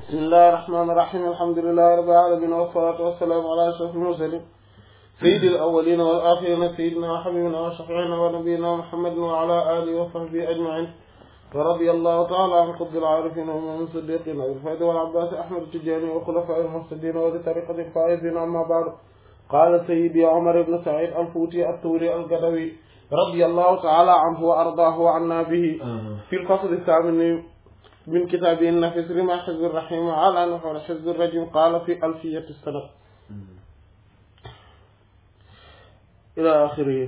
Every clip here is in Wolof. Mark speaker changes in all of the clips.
Speaker 1: bismillahir rahmanir rahim alhamdulillahi rabbil alamin wassalatu wassalamu ala ashrafil mursalin sayyidil awwalin wal akhirin sayyidina wa habibina wa shafi'ina wa nabiyyina muhammadin wa ala alihi wa sahbihi ajma'in wa radiyallahu ta'ala an qutbil arifin wa min siddiqin abil fayda wal abbas ahmad at-tijani wa khulafa'il muhtadin wa li tariqatil faizin amma ba'd qala sayyidi umar ibn sa'id al-futi at-turi al-gadawi radiyallahu ta'ala anhu wa ardaahu wa anna bihi fi al-fasl ath-thamin من كتابه النفس رمى حزب الرحيم وعلى نحو حزب الرجيم قال في ألفية السنة إلى آخره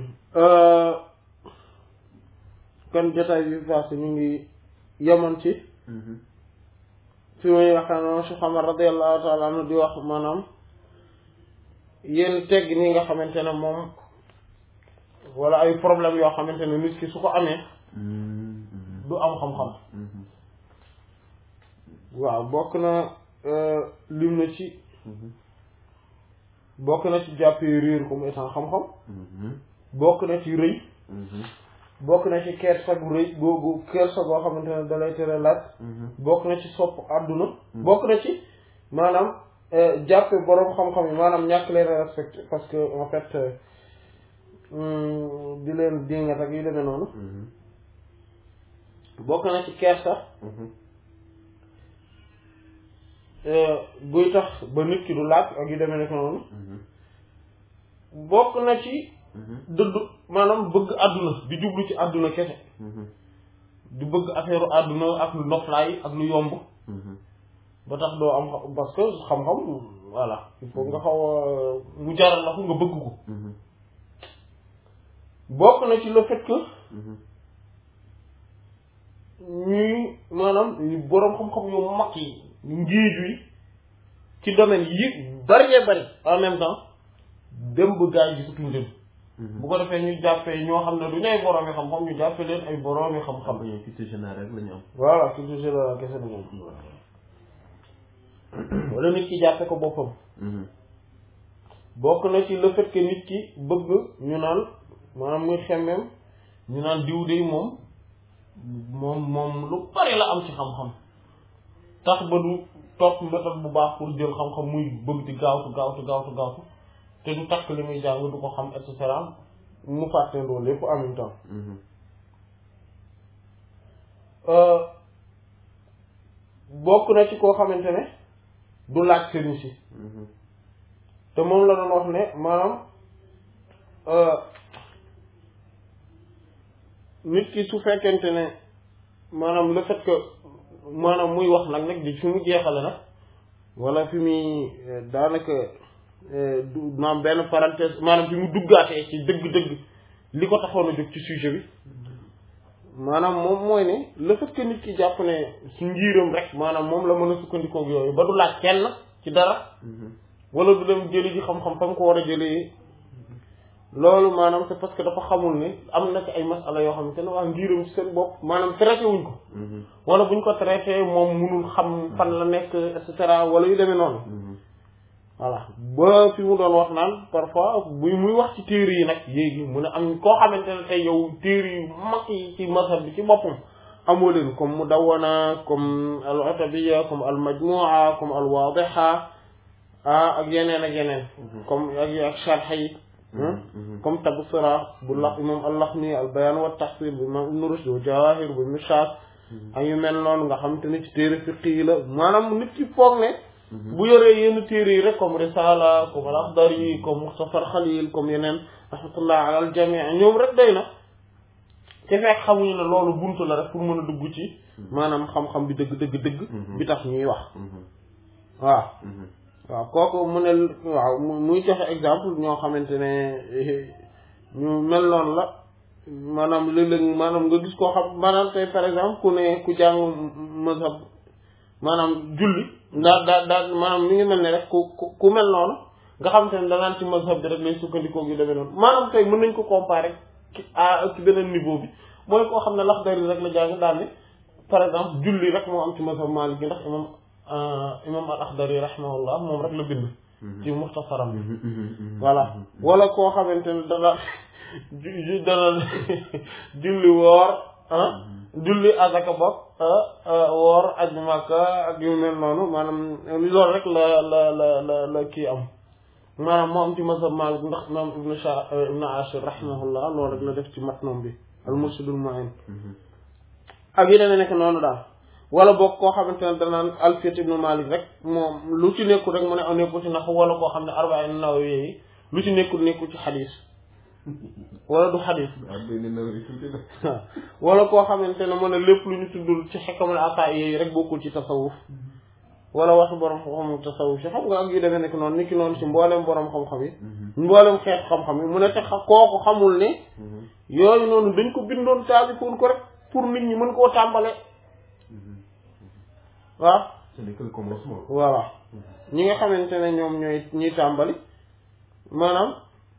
Speaker 1: كان جتاي في فاسي من يمن تي في muy waxana Cheikh Omar radiyallahu ta'ala anhu di wax manam yeen tegg ni nga xamantene mom wala ay problème yo xamantene nit ki su ko amé du am xam-xam waaw bokk na lim na ci bokk na ci jàppee réer comme étant xam-xam bokk na ci rëy bokk na ci kersa gu rëy googu kersa goo xamante ne dalay tere laaj bokk na ci sopp àdduna bokk na ci maanaam jàppe boroom xam-xam yi maanaam ñàkk leen respecté parce que en fait di leen dingat ak yu demee noonu bokk na ci kersa buy tax ba nit ki du laaj ak yu demee nekk noonu bokk na ci dëdd maanaam bëgg àdduna di jublu ci àdduna kese di bëgg affaire àdduna ak lu noflaay ak lu yomb ba tax doo am parce que xam-xam voilà il faut nga xaw a mu jaral la ko nga bëgg ko bokk na ci le fait que ñuy maanaam boroom xam-xam yu mag yi njiiju yi ci domaine yi bari bari en même temps dem ba gaa yi gisatuñ leen bu ko defee ñu jàppee ñoo xam ne du ñay boroomi xam-xam ñu jàppee leen ay boroomi xam-xam
Speaker 2: culture générale rek la ñu am
Speaker 1: voilà culture générale kese la ñu am wala nit ki jàppe ko boppam bokk na ci le fait que nit ki bëgg ñu naan maanaam muy xemmeem ñu naan diw de moom lu bari la am ci xam-xam tax ba du topp méthode bu baax pour jël xam-xam muy bëgg di gaawtu te du takk li muy jàng du ko xam et cetera mu fàtte loolu lépp en même temps bokk na ci koo xamante ne du laaj sëriñ si te moom la doon wax ne maanaam nit ki su fekkente ne maanaam le fait que maanaam muy wax nag di fi mu jeexale nag wala fi muy daanaka maanaam benn parenthèse maanaam fi mu duggaatee ci dëgg-dëgg li ko taxoon a jóg ci sujet bi maanaam moom mooy ne le fait que nit ki jàpp ne su njiiram rek maanaam moom la mën a sukkandikoog yooyu ba du laaj kenn ci dara wala du dem jëli ji xam-xam fa mu ko war a jëlee loolu maanaam c'est parce que dafa xamul ne am na ci ay masala yoo xamante ne waa ngiram ci seen bopp maanaam traité wuñ ko wala buñ ko traité moom munul xam fan la nekk et cetera wala yu demee noonu voilà ba fi mu doon wax naan parfois buy muy wax ci téere yi nag yéegi mu ne am koo xamante ne tey yow téere yu mag yi ci mazhab bi ci boppam amoo leen comme Mudawwana comme al-Utabiyya comme al-Majmu'a comme al-Wadiha ak yeneen comme ak sharh yi comme Tabsira bu imam al-Lakhmi al-Bayan wa at-Tahsil bu imam Ibn Rushd wa Jawahir bu Mishkat ak yu mel noonu nga xam te ne ci téere fiqh yi la maanaam nit ki foog ne bu yoree yenn téere yi rek comme Risala comme al-Akhdari comme Mukhtasar Khalil comme yeneen rahmatullah ala al-jami' ñoom rek doy na te fekk xamuñu ne loolu buntu la rek pour mën a dugg ci maanaam xam-xam bi dëgg bi tax ñuy wax waaw kooku mu ne waaw muy joxe exemple ñoo xamante ne ñu mel noonu la maanaam léeg-léeg maanaam nga gis koo xam maanaam tey par exemple ku jàng mazhab maanaam julli daa maanaam mi ngi mel ne rek ku mel noonu nga xamante ne danaan ci mazhab bi rek lay sukkandikoo yu demee noonu maanaam tey mën nañ ko comparer ci beneen niveau bi mooy koo xam ne Laxdari rek la jàng daal ne par exemple julli rek moo am ci mazhab Maalik gi ndax imam al-Akhdari rahimahullah moom rek la bind ci muxtasaram bi voilà wala koo xamante ne dana julli woor julli azaka bopp woor aj Makka ak yu mel noonu maanaam loolu rek la kii am maanaam moo am ci mazhab Maalik ndax imam ibn Ashir rahimahullah loolu rek la def ci matnom bi al murshidul mu'in ak yi dana nekk noonu daal wala boog koo xamante ne danaan Alfiyat ibn Malik rek moom lu ci nekkul rek mu ne nekkul ci naxu wala koo xam ne arba'in Nawawi yi lu ci nekkul ci xadis wala du xadis wala koo xamante ne mu ne lépp lu ñu tuddul ci xikamul ata yi rek bokkul ci tasawuf wala waxi borom xam-xamu tasawuf si xam nga ak yu demee nekk noonu ni ki noonu ci mboolem borom xam-xam yi mboolem xeet xam-xam yi mu ne te kooku xamul ne yooyu noonu dañ ko bindoon taalifoon ko rek pour nit ñi mën koo tàmbale waaw
Speaker 2: ce n'est que le commencement.
Speaker 1: voilà ñi nga xamante ne ñoom ñuy tàmbali maanaam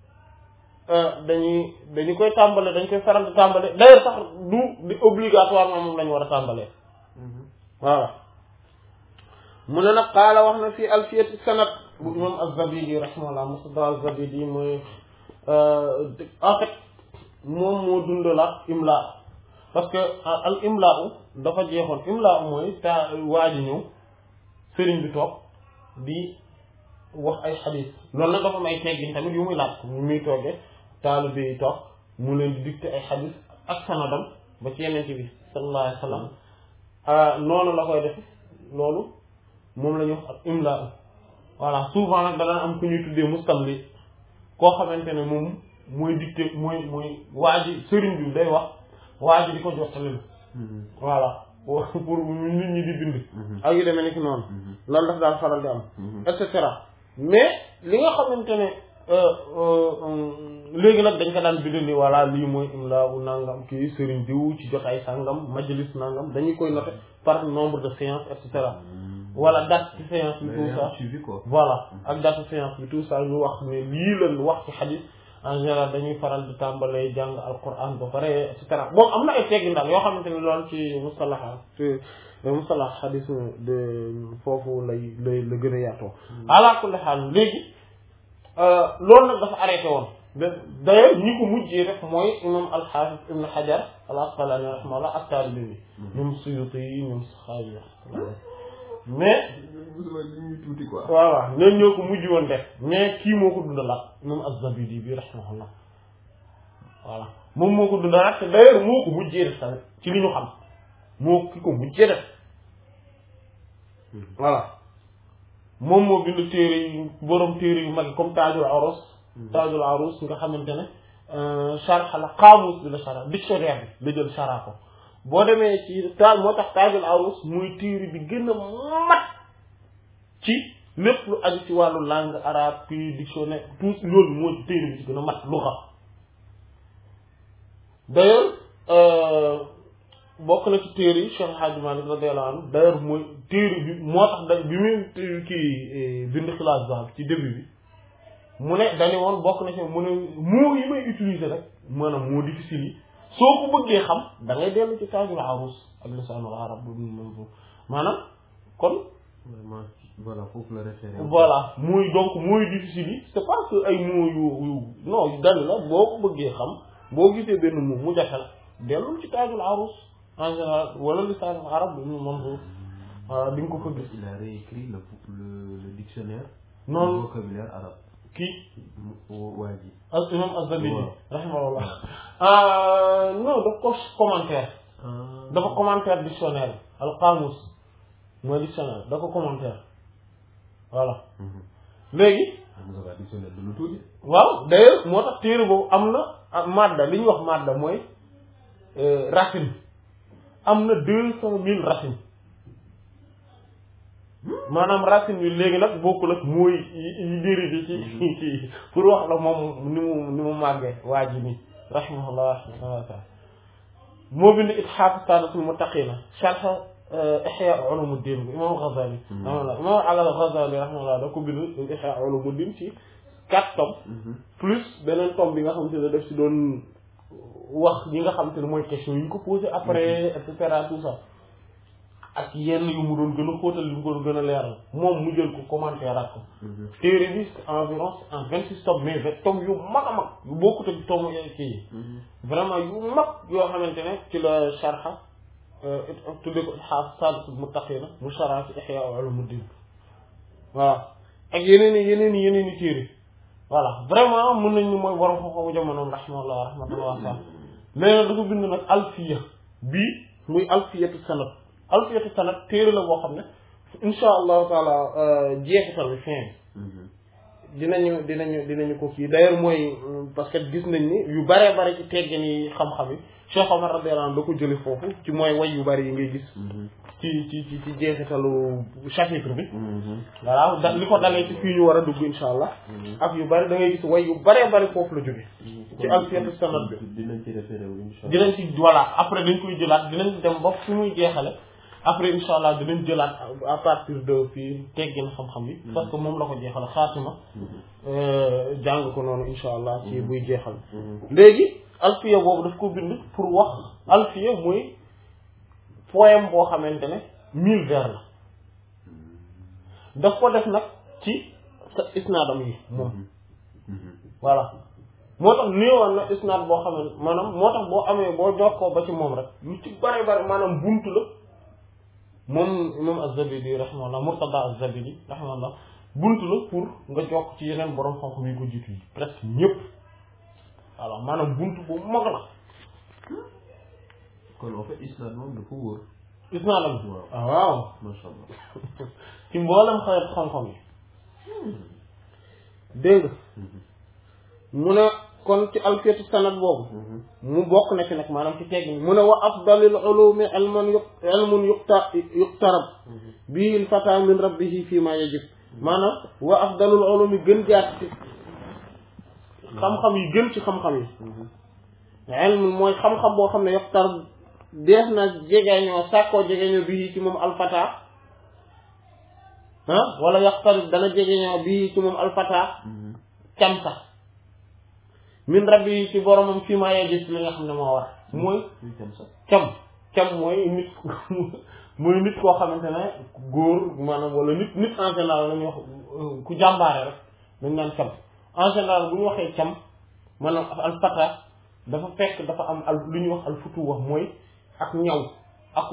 Speaker 1: dañu koy tàmbale dañ koy faral di tàmbale d'ailleurs sax du obligatoirement moom lañu war a tàmbalee voilà mu ne nag qaala wax na fii alfiyati sanad bu imam az-Zabidi rahimahullah Mustafa az-Zabidi mooy en fait moom moo dundalaat imla parce que al imla dafa jeexoon imla mooy waa ji ñëw sëriñ bi toog di wax ay xadiis loolu nag dafa am ay teggin tamit yu muy laaj ñu muy toogee taalibe yi toog mu leen di dicté ay xadiis ak sanadam ba ci yeneen bi sallallahu alayhi wa sallam noonu la koy def loolu moom la ñuy wax ak imla voilà souvent nag dana am ku ñuy tuddee mustamli koo xamante ne moom mooy dicté mooy waa ji sëriñ bi day wax waa ji di ko jottali voilà pour nit ñi di bind ak yu demee ni ki noonu loolu daf daal faral di am et cetera mais li nga xamante ne léegi nag dañ ko daan bind ni voilà lii mooy imla u nangam kii sëriñ diw ci jotaay sangam majlis nangam dañuy koy noter par nombre de séances et cetera wala date ci séance bi tout ça voilà ak date séance bi tout ça ñu wax ne lii lañ wax ci xadis en général dañuy faral di tàmbalee jàng alquran ba pare et cetera bon am na ay teggi ndax yoo xamante ne loolu ci mustalax xadis de foofu la gën a yaatoo ala kulli xaal léegi loolu nag dafa arrêté woon d'ailleurs ñi ko mujjee rek mooy imam al-Hafiz ibn Hajar al-Asqalani rahimahullah ak taalibe bi ñoom Suyuti yi ñoom Saxaawi mais
Speaker 2: tuuti quoi
Speaker 1: waaw ñoom ñoo ko mujj woon def mais kii moo ko dundalaat moom az-Zabidi bi rahimahullah voilà moom moo ko dundalaat te d'ailleurs moo ko mujjee def tamit ci li ñu xam moo ki ko mujjee def voilà moom moo bind téere yu borom téere yu mag comme Taajul Arus nga xamante ne sharh la qaamus bi la sharh dictionnaire bi la jël sharh ko boo demee ci moo tax Taajul Arus muy téere bi gën a mat ci lépp lu aju ci wàllu langue arabe puis dictionnaire tout loolu moo ci téere bi ci gën a mat lu xam d'ailleurs bokk na ci téere yi Cheikh Hadji Malick radiyallahu anhu d'ailleurs mooy téere bi moo tax bi muy kii bind Xilaas Zahab ci début bi mu ne dañu woon bokk na ci mu ne moo yi may utiliser rek maanaam moo difficile yi soo ko bëggee xam da ngay dellu ci Taajul Arus ak lisaanul arab maanaam kon
Speaker 2: vraiment voilà foofu la référé
Speaker 1: voilà muy donc mooy difficile yi c'est pas que ay mots yu non dañ la boo ko bëggee xam boo gisee benn mot mu jafe la dellul ci Taajul Arus en général wala lisaanul arab bi moom voilà di nga ko fa gis.
Speaker 2: Il a réécrit le dictionnaire
Speaker 1: non
Speaker 2: le vocabulaire arabe
Speaker 1: kii
Speaker 2: waa ji
Speaker 1: ak imam Az-Zabidi rahimahullah non daf ko commentaire dafa commentaire dictionnaire al qamus mooy dictionnaire da ko commentaire voilà léegi
Speaker 2: dictionnaire du lu tuuti
Speaker 1: waaw d'ailleurs moo tax téere boobu am na madda li ñuy wax madda mooy racine am na 200,000 racines maanaam racine bi léegi nag bokkul ak mooy yi dérivé ci pour wax la moom ni mu màggee waa ji nii rahimahullah moo bind Ithaaf Saadatul Muttaqiina sharh Ihya Ulumuddin bi imam Ghazali rahimahullah imam al-Ghazali rahimahullah da ko bind Ihya Ulumuddin ci 4 tomes plus beneen tome bi nga xamante ne def ci doon wax yi nga xamante ne mooy question yi ñu ko posé après et cetera tout ça ak yenn yu mu doon gën a xóotal yu mu doon gën a leeral moom mu jël ko commentaire ak ko téere bi environ en 26 tomes mais tomes yu mag a mag yu bokkut ak tomes kii vraiment yu mag yoo xamante ne ci la sharha tudde ko Ithaaf Saadatul Muttaqiina musharrah ci Ihyaa Ulumuddin voilà ak yeneen i téere voilà vraiment mën nañu mooy borom xam-xamu jamonoom rahimahullah rahmatullahi waasa léegi dafa bind nag alfiya bii muy alfiyatu sanad téere la boo xam ne insha allahu taala jeexital bi fin dinañu ko kii d'ailleurs mooy parce que gis nañ ni yu bare bare ci teggin yi xam-xam yi Cheikh Omar radiyallahu anhu da ko jële foofu ci mooy way yu bari yi ngay gis ci jeexitalu chapitre bi voilà li ko dalee ci fii ñu war a dugg insha allah ak yu bari da ngay gis way yu bare bari foofu la jóge ci alfiyatu sanad bi
Speaker 2: dinañ ci référé wu insha allah
Speaker 1: dinañ ci voilà après dañ koy jëlaat dinañ dem ba fi muy jeexale après insha allah dinañ jëlaat à partir de fii teggin xam-xam yi parce que moom la ko jeexal xaatima jàng ko noonu insha allah ci buy jeexal léegi alfiya boobu daf ko bind pour wax alfiya mooy poème boo xamante ne 1000 vers la daf ko def nag ci sa isnaadam yi moom voilà moo tax néewoon na isnaad boo xamante maanaam moo tax boo amee boo jokkoo ba ci moom rek lu ci bari bari maanaam buntu la moom imam Az-Zabidi rahimahullah Murtada Az-Zabidi rahimahullah buntu la pour nga jokk ci yeneen borom xam-xam yi ko jiitu yi presque ñëpp voilà maanaam buntu bu mag la
Speaker 2: kon en fait isnaad moom dafa wóor
Speaker 1: isnaadam
Speaker 2: waaw
Speaker 1: waaw
Speaker 2: masha Allah
Speaker 1: ci mboolem xeet xam-xam yi dégg mu ne kon ci alfiyatu sanad boobu mu bokk na ci nag maanaam ci tegg mu ne wa afdalil ulumi ilmun yuqtarab bihi al fata min rabbihi fi ma yajib maanaam wa afdalul ulumi gën jaat ci xam-xam yi gën ci xam-xam yi ilmun mooy xam-xam boo xam ne yuqtarab dees na jegeñoo sàkkoo jegeñoo bii ci moom alfata wala yuqtarab dana jegeñoo bii ci moom alfata cam sax min rabbi ci boromam fii maa yee gis li nga xam ne moo war mooy cam mooy nit koo xamante ne góor maanaam wala nit en général la ñuy wax ku jàmbaare rek dañ naan cam en général bu ñu waxee cam maanaam alfata dafa fekk dafa am lu ñuy wax alfutuwa mooy ak ñaw ak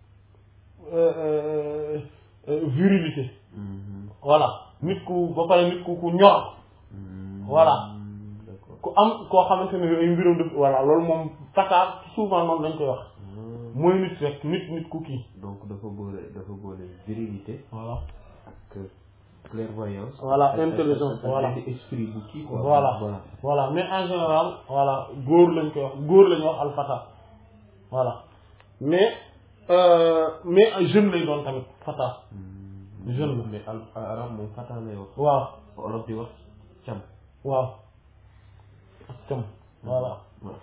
Speaker 1: virilité voilà nit ku ba pare nit ku ñor voilà ku am koo xamante ne ay mbiram def voilà loolu moom fata souvent noonu dañ koy wax mooy nit rek nit ku kii
Speaker 2: donc dafa boole virilité
Speaker 1: voilà
Speaker 2: ak clairvoyance
Speaker 1: voilà intelligence voilà
Speaker 2: esprit bu kii quoi
Speaker 1: voilà mais en général voilà góor lañ koy wax góor lañu wax alfata voilà mais jeune lay doon tamit fata jeune la
Speaker 2: mais arab moom fata lay wax
Speaker 1: waaw
Speaker 2: olof di wax cam
Speaker 1: waaw ak cam voilà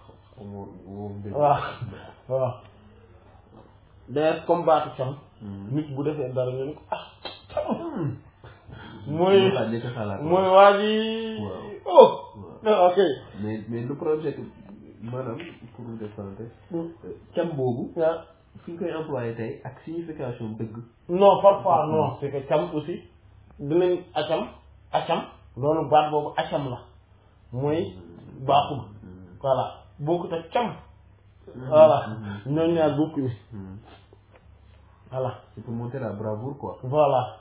Speaker 1: waaw d'ailleurs comme baatu cam nit bu defee dara ñu ne ko cam mooy waa ji ok
Speaker 2: mais le projet maanaam pour vous défendre cam boobu fi ñu koy employé tey ak signification dëgg
Speaker 1: non parfois non c'est que cam aussi dinañ acam loolu baat boobu acam la mooy baaxul voilà bokkut ak cam voilà ñooñu ñaar bokkuñu voilà
Speaker 2: c'est pour montrer la bravoure quoi
Speaker 1: voilà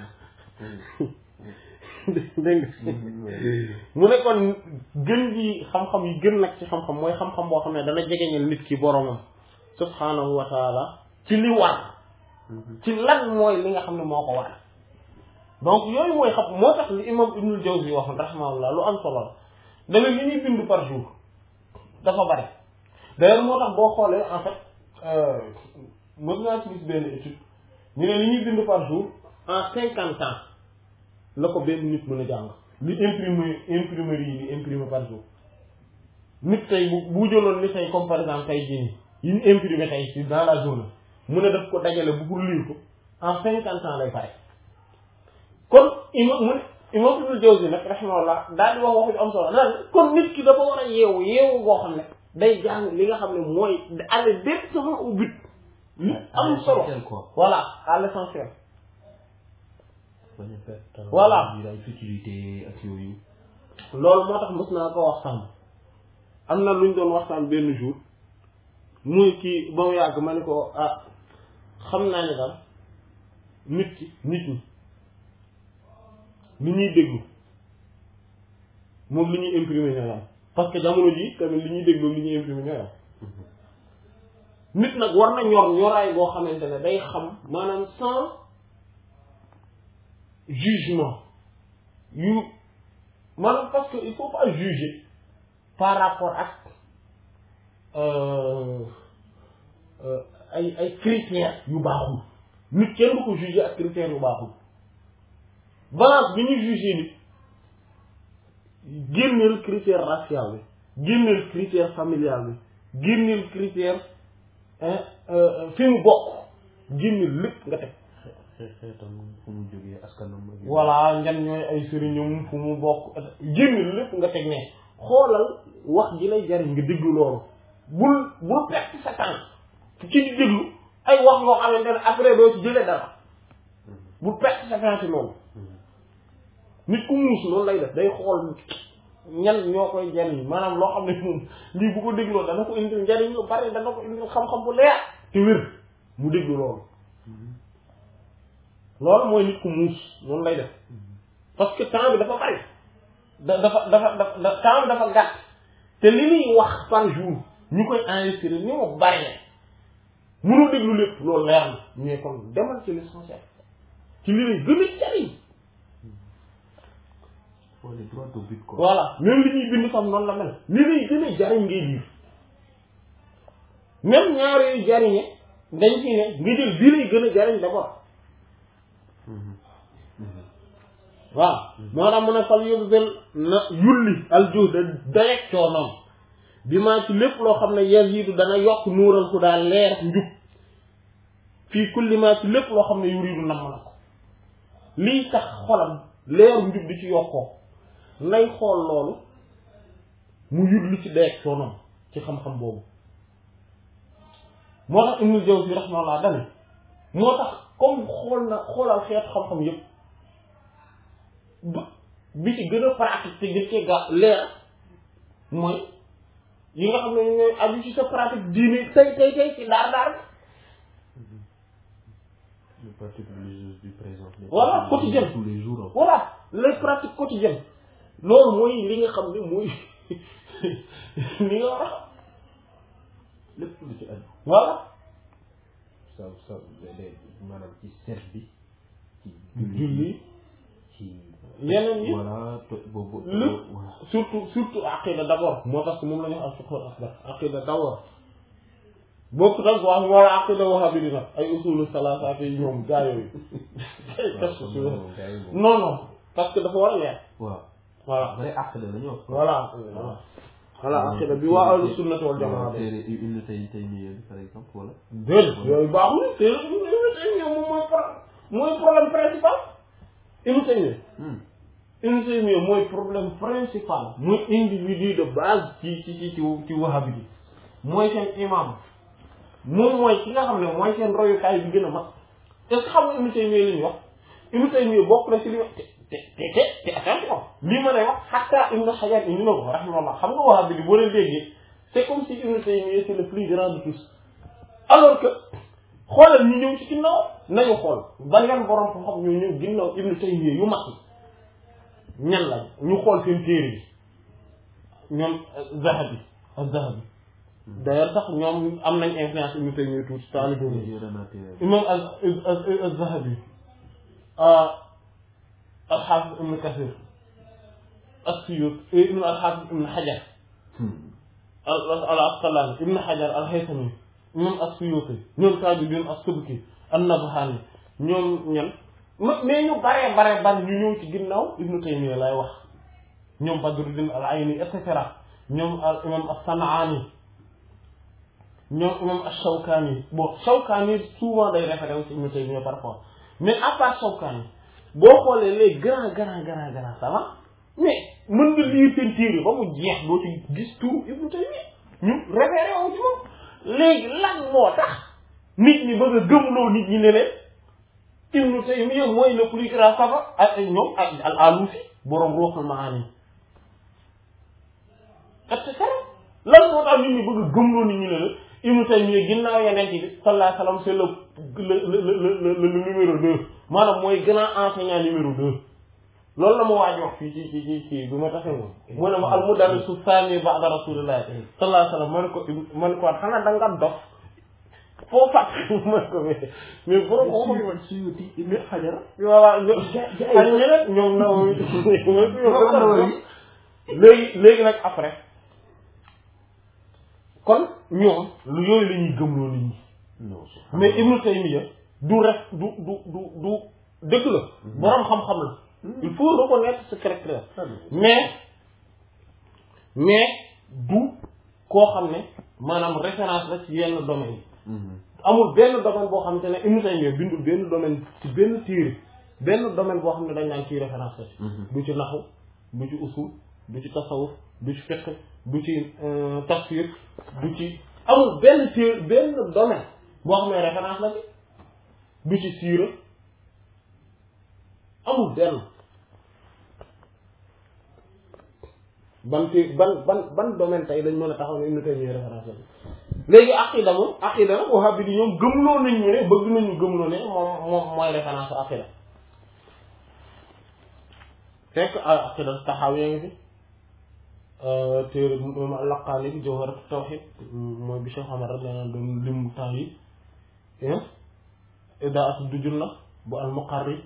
Speaker 1: dégg nga mu ne kon gën ji xam-xam yi gën nag ci xam-xam mooy xam-xam boo xam ne dana jegeñal nit ki boromam subhaanahu wa taala ci li war ci lan mooy li nga xam ne moo ko war donc yooyu mooy xam moo tax li imam Ibnul Jawzi waxoon rahimahullah lu am solo la dana li ñuy bind par jour dafa bari d'ailleurs moo tax boo xoolee en fait mën naa ci gis benn étude ñu ne li ñuy bind par jour en 50 ans la ko benn nit mën a jàng li imprimerie yi di imprimer par jour nit tey bu jëloon ni tey comme par exemple tey jii nii yi ñu imprimé tey ci dans la journée mu ne daf ko dajale bu pour lire ko en 50 ans lay pare kon imam Ibnul Jawzi nag rahimahullah daal di wax waxu am solo naan kon nit ki dafa war a yeewu boo xam ne day jàng li nga xam ne mooy aller directement au but li am solo voilà à l'essentiel voilà
Speaker 2: futilité ak yooyu
Speaker 1: loolu moo tax mës naa ko wax sàmm am na lu ñu doon waxtaan benn jour muy kii ba mu yàgg ma ne ko ah xam naa ne daal nit ñi li ñuy déglu moom li ñuy imprimer ñooy am parce que jamono ji tamit li ñuy déglu li ñuy imprimer ñooy am nit nag war na ñoraay boo xamante ne day xam maanaam sans jugement yu maanaam parce que il faut pas juger par rapport ak ay critères yu baaxul nit kenn du ko juger ak critères yu baaxul balance bi ñu juger nit génneel critère racial bi génneel critère familial bi génneel critère fi mu bokk génneel lépp nga teg
Speaker 2: xeetam fu mu jógee askanam ak
Speaker 1: voilà ñan ñooy ay sëriñam fu mu bokk génneel lépp nga teg ne xoolal wax ji lay jariñ nga déglu loolu bul perte sa temps ci di déglu ay wax yoo xamante ne après doo ci jëlee dara bul perte sa temps ci loolu nit ku muus noonu lay def day xool ñan ñoo koy jariñ maanaam loo xam ne moom lii bu ko dégloo dana ko indi njariñ lu bari dana ko indi xam-xam bu leer te wér mu déglu loolu loolu mooy nit ku muus noonu lay def parce que temps bi dafa bari temps bi dafa gàtt te li ñuy wax par jour ñu koy enregistrer ni mu bari ne mënoo déglu lépp loolu leer na mais kon demal ci l'essentiel ci li lay gën a jariñ
Speaker 2: faut aller droit au but quoi.
Speaker 1: voilà même li ñuy bind sam noonu la mel li lay gën a jariñ ngay lire même ñaar yooyu jariñe dañ ci ne nga jël bii lay gën a jariñ d'abord waaw moo tax mu ne fal yóbbu benn na yulli aljuhda dayeg coonoom bi maa ci lépp loo xam ne yazidu dana yokk nuural ku daal leer njub fii kulli maa ci lépp loo xam ne yuridu namm na ko lii tax xolam leeru njub di ci yokkoo nay xool loolu mu yulli ci dayeg coonoom ci xam-xam boobu moo tax Ibnul Jawzi rahimahullah dane moo tax comme xoolal xeetu xam-xam yépp bi ci gën a pratique te gën cee ga leer mooy yi nga xam ne ñooy aju ci sa pratique diine tey ci daar
Speaker 2: les pratiques religieuses du présent.
Speaker 1: voilà quotidienne
Speaker 2: tous les jours.
Speaker 1: voilà les pratiques quotidiennes loolu mooy li nga xam ne mooy li nga war a
Speaker 2: lépp lu ci aju.
Speaker 1: voilà
Speaker 2: sa maanaam ci seet bi. ci
Speaker 1: julli
Speaker 2: ci
Speaker 1: yeneen yi
Speaker 2: voilà boobu.
Speaker 1: lépp surtout aqida d'abord moo tax moom la ñu wax al-fiqh al-akbar aqida d'abord bokk nag wax wala aqida wahabi di nag ay usulu salaasa yi ñoom gaa yooyu non parce que dafa war a leer
Speaker 2: waaw
Speaker 1: voilà
Speaker 2: vrai aqida la ñu wax
Speaker 1: voilà aqida bi waa ahlu sunnati wal jamaa
Speaker 2: téere Ibn Taymiyya par exemple wala
Speaker 1: déedéet yooyu baaxul téere Ibn Taymiyya moom mooy problème principal Ibn Taymiyya Ibn Taymiyya mooy problème principal mooy individu de base ci wahabi bi mooy seen imam moom mooy ki nga xam ne mooy seen royukaay bi gën a mag est-ce que xam nga Ibn Taymiyya li ñuy wax Ibn Taymiyya bokk na ci li wax te attention lii ma lay wax hatta Ibn Hajar indi na ko rahimahullah xam nga wahabi bi boo leen déggee c'est comme si Ibn Taymiyya c'est le plus grand de tous alors que xoolal ñu ñëw ci ginnaaw nañu xool ban yan borom ko xam ñoo ñëw ginnaaw Ibn Taymiyya yu mag ñan lañ ñu xool seen téere yi ñoom Zahabi az-Zahabi d'ailleurs sax ñoom am nañ influence Ibn Taymiyya tuuti taalibe imam az-Zahabi al-Hafiz Ibn Kathir as-Suyuti al-Hafiz Ibn Hajar al-Asqalani Ibn Hajar al-Haythami ñoom as-Suyuti ñoom Tajuddin as-Subki an-Nabhani ñoom ñan mais ñu bare ñu ñëw ci ginnaaw Ibn Taymiyya lay wax ñoom Badruddin al-Ayni et cetera ñoom al imam as-San'ani ñoom imam ash-Shawkani bon Shawkani souvent day référé ci Ibn Taymiyya parfois mais à part Shawkani boo xoolee les grands savants mais mën nga lire seen téere ba mu jeex doo ci gis tout Ibn Taymiyya ñu référé wu ci moom léegi lan moo tax nit ñi bëgg a gëmloo nit ñi ne leen Ibn Taymiyya mooy le plus grand savant ak ñoom ak al-Alusi boroom Ruhul Maani et cetera lan moo tax nit ñi bëgg a gëmloo nit ñi ne leen Ibnu Taymiyya ginnaaw yeneen bi sallallahu alayhi wa sallam c'est le numéro 2 maanaam mooy grand enseignant numéro 2 loolu la ma waaj wax fii ci bi ma taxee moom mu ne ma al mudarrisu thani ba'da rasulillah sallallahu alayhi wa sallam man ko xanaa da nga dof foo fàtt man ko mais borom ko
Speaker 2: woon suyuti ibn Hajar
Speaker 1: waaw ak ñeneen ñoom Nawawi léegi nag après kon ñoom lu yooyu la ñuy gëmloo nit ñi mais Ibnu Taymiyya du dëgg la borom xam-xam la il faut reconnaître ce caractère mais du koo xam ne maanaam référence la ci yenn domaine yi amul benn domaine boo xam te ne Ibnu Taymiyya bindul benn domaine ci benn téere benn domaine boo xam ne dañ naan ciy référence la du ci naxu du ci usul du ci tasawuf du ci fiqh du ci tafsir du ci amul benn téere benn domaine boo xam ne référence la ci du ci siira amul benn ban domaine tey dañ mën a taxaw ne Ibnu Taymiyya référence la léegi aqida nag wahhabi di ñoom gëmloo nañ ñu ne bëgg nañu gëmloo ne moom mooy référence aqida fekk aqida taxaw yaa ngi fi téere moom Laqaani bi Jawharat Tawhid mooy bi Cheikh Omar rek dana doon lim temps yi Idaa'atu Dujunna bu al-Muqarri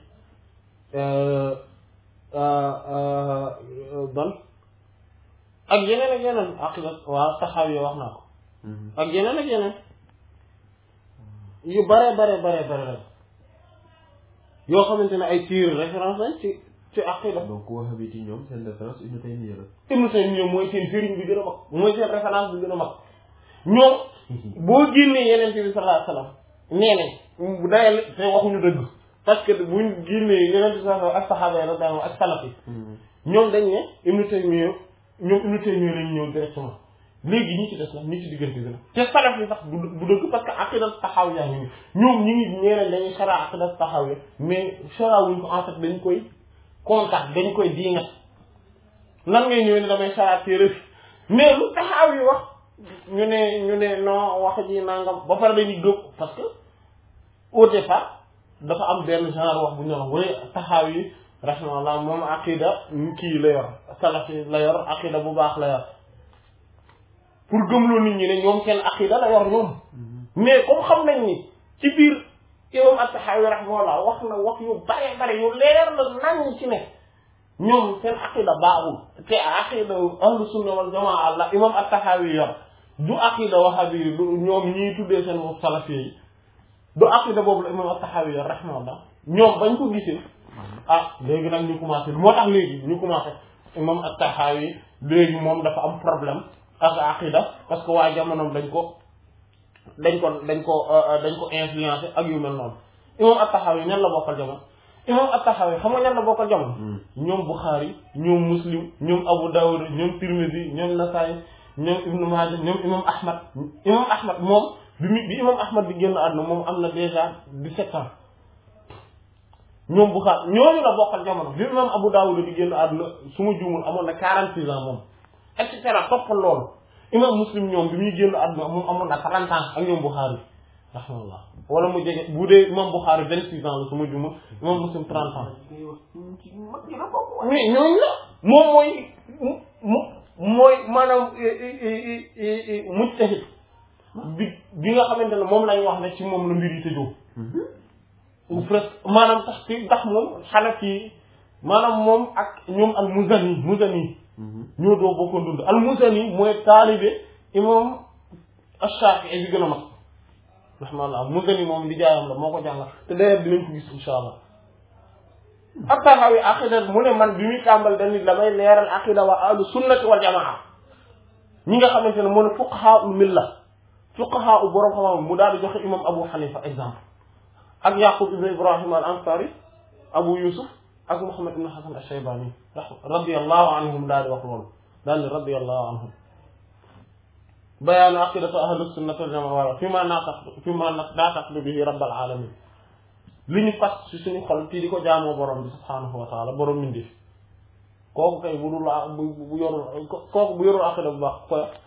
Speaker 1: ban ak yeneen aqida waaw Taxawi wax naa ko ak yeneen yu bare rek yoo xamante ne ay tiir référence lañ ci aqida
Speaker 2: donc wahhabite yi ñoom seen référence Ibnu Taymiyya la
Speaker 1: Ibnu Taymiyya mooy seen sëriñ bi gën a mag mooy seen référence bi gën a mag ñoom boo génnee yeneen bi sallallahu alayhi wasallam nee nañ bu dayal te waxuñu dëgg parce que buñ génnee yeneen bi sallallahu alayhi wasallam ak saxaaba yi radiyallahu ak salaf yi ñoom dañ ne Ibnu Taymiyya lañu ñëw directement léegi ñi ci des nag ñi ci diggante bi nag te salaf yi sax du dëgg parce que aqida taxawiyya ñoom ñi ngi ñeneen dañuy sara aqida taxawiyya mais sara wuñ ko en fait dañ koy contact dañ koy diingat nan ngay ñëwee ne damay saraat téere mais lu taxaw yi wax ñu ne non wax ji nangam ba pare dañuy gëm parce que au départ dafa am benn genre wax bu ñu wax wala taxaw yi rahimahullah moom aqida kii la yor salafi la yor aqida bu baax la yor pour gëmloo nit ñi ne ñoom seen aqida la yor ñoom mais comme xam nañ ni ci biir imam at-Tahawi rahimahullah wax na wax yu bare yu leer la nañ ci ne ñoom seen aqida baaxul te aqida ahlu sunna wal jamaa la imam at-Tahawi yor du aqida wahhabi du ñoom ñii tuddee seen bopp salafi yi du aqida boobu la imam at-Tahawi yor rahimahullah ñoom bañ ko gisee léegi nag ñu commencé moo tax léegi ñu commencé imam at-Tahawi léegi moom dafa am problème ak aqida parce que waa jamonoom dañ ko influencé ak yu mel noonu imam at-Tahawi ñan la bokkal jamono imam at-Tahawi xam nga ñan la bokkal jamono ñoom Bukhari ñoom Muslim ñoom Abu Dawud ñoom Tirmidhi ñoom Nasa'i ñoom Ibn Majah ñoom imam Ahmad moom bi imam Ahmad di génn àdduna moom am na déjà 17 ans ñoom Bukhari ñooñu la bokkal jamono bi imam Abu Dawud di génn àdduna su ma juumul amoon na 46 ans moom et cetera toppal loolu imam Muslim ñoom bi muy génn àdduna moom amoon na 30 ans ak ñoom Bukhari rahmatullah wala mu jege bu dee imam Bukhari 26 ans la su ma juumul imam Muslim 30 ans mais ñooñu la moom mooy maanaam mujtahid bi nga xamante ne moom lañ wax ne ci moom la mbir yi tëjoo presque maanaam tax ci ndax moom Hanafi maanaam moom ak ñoom al-Muzani ñoo doo bokkoon dund al-Muzani mooy taalibe imam Ash-Shafi'i bi gën a mag rahmaanallah Muzani moom di jaayam la moo ko jàngal te d'ailleurs dinañ ko gis insha allah at-Tahawi aqida mu ne man bi muy tàmbal dañu damay leeral aqida wa ahlu sunnati wal jamaa ñi nga xamante ne moo ne fuqahaa'ul milla fuqahaa'u borom xam-xam mu daal di joxe imam Abu Hanifa exemple ak Yaqub ibn Ibrahim al-Ansari Abu Yusuf ak Muhammad ibn Hasan ash-Shaybani radiyallahu anhum daal di wax loolu daal di radiyallahu anhum bayaanu aqidatu ahlu sunnati wal jamaa fi ma naataqu bihi rabbal alamin li ñu fas ci suñu xol tii di ko jaamoo borom bi subhaanahu wa taala borom mindi kooku kay bu yorul aqida bu baax ko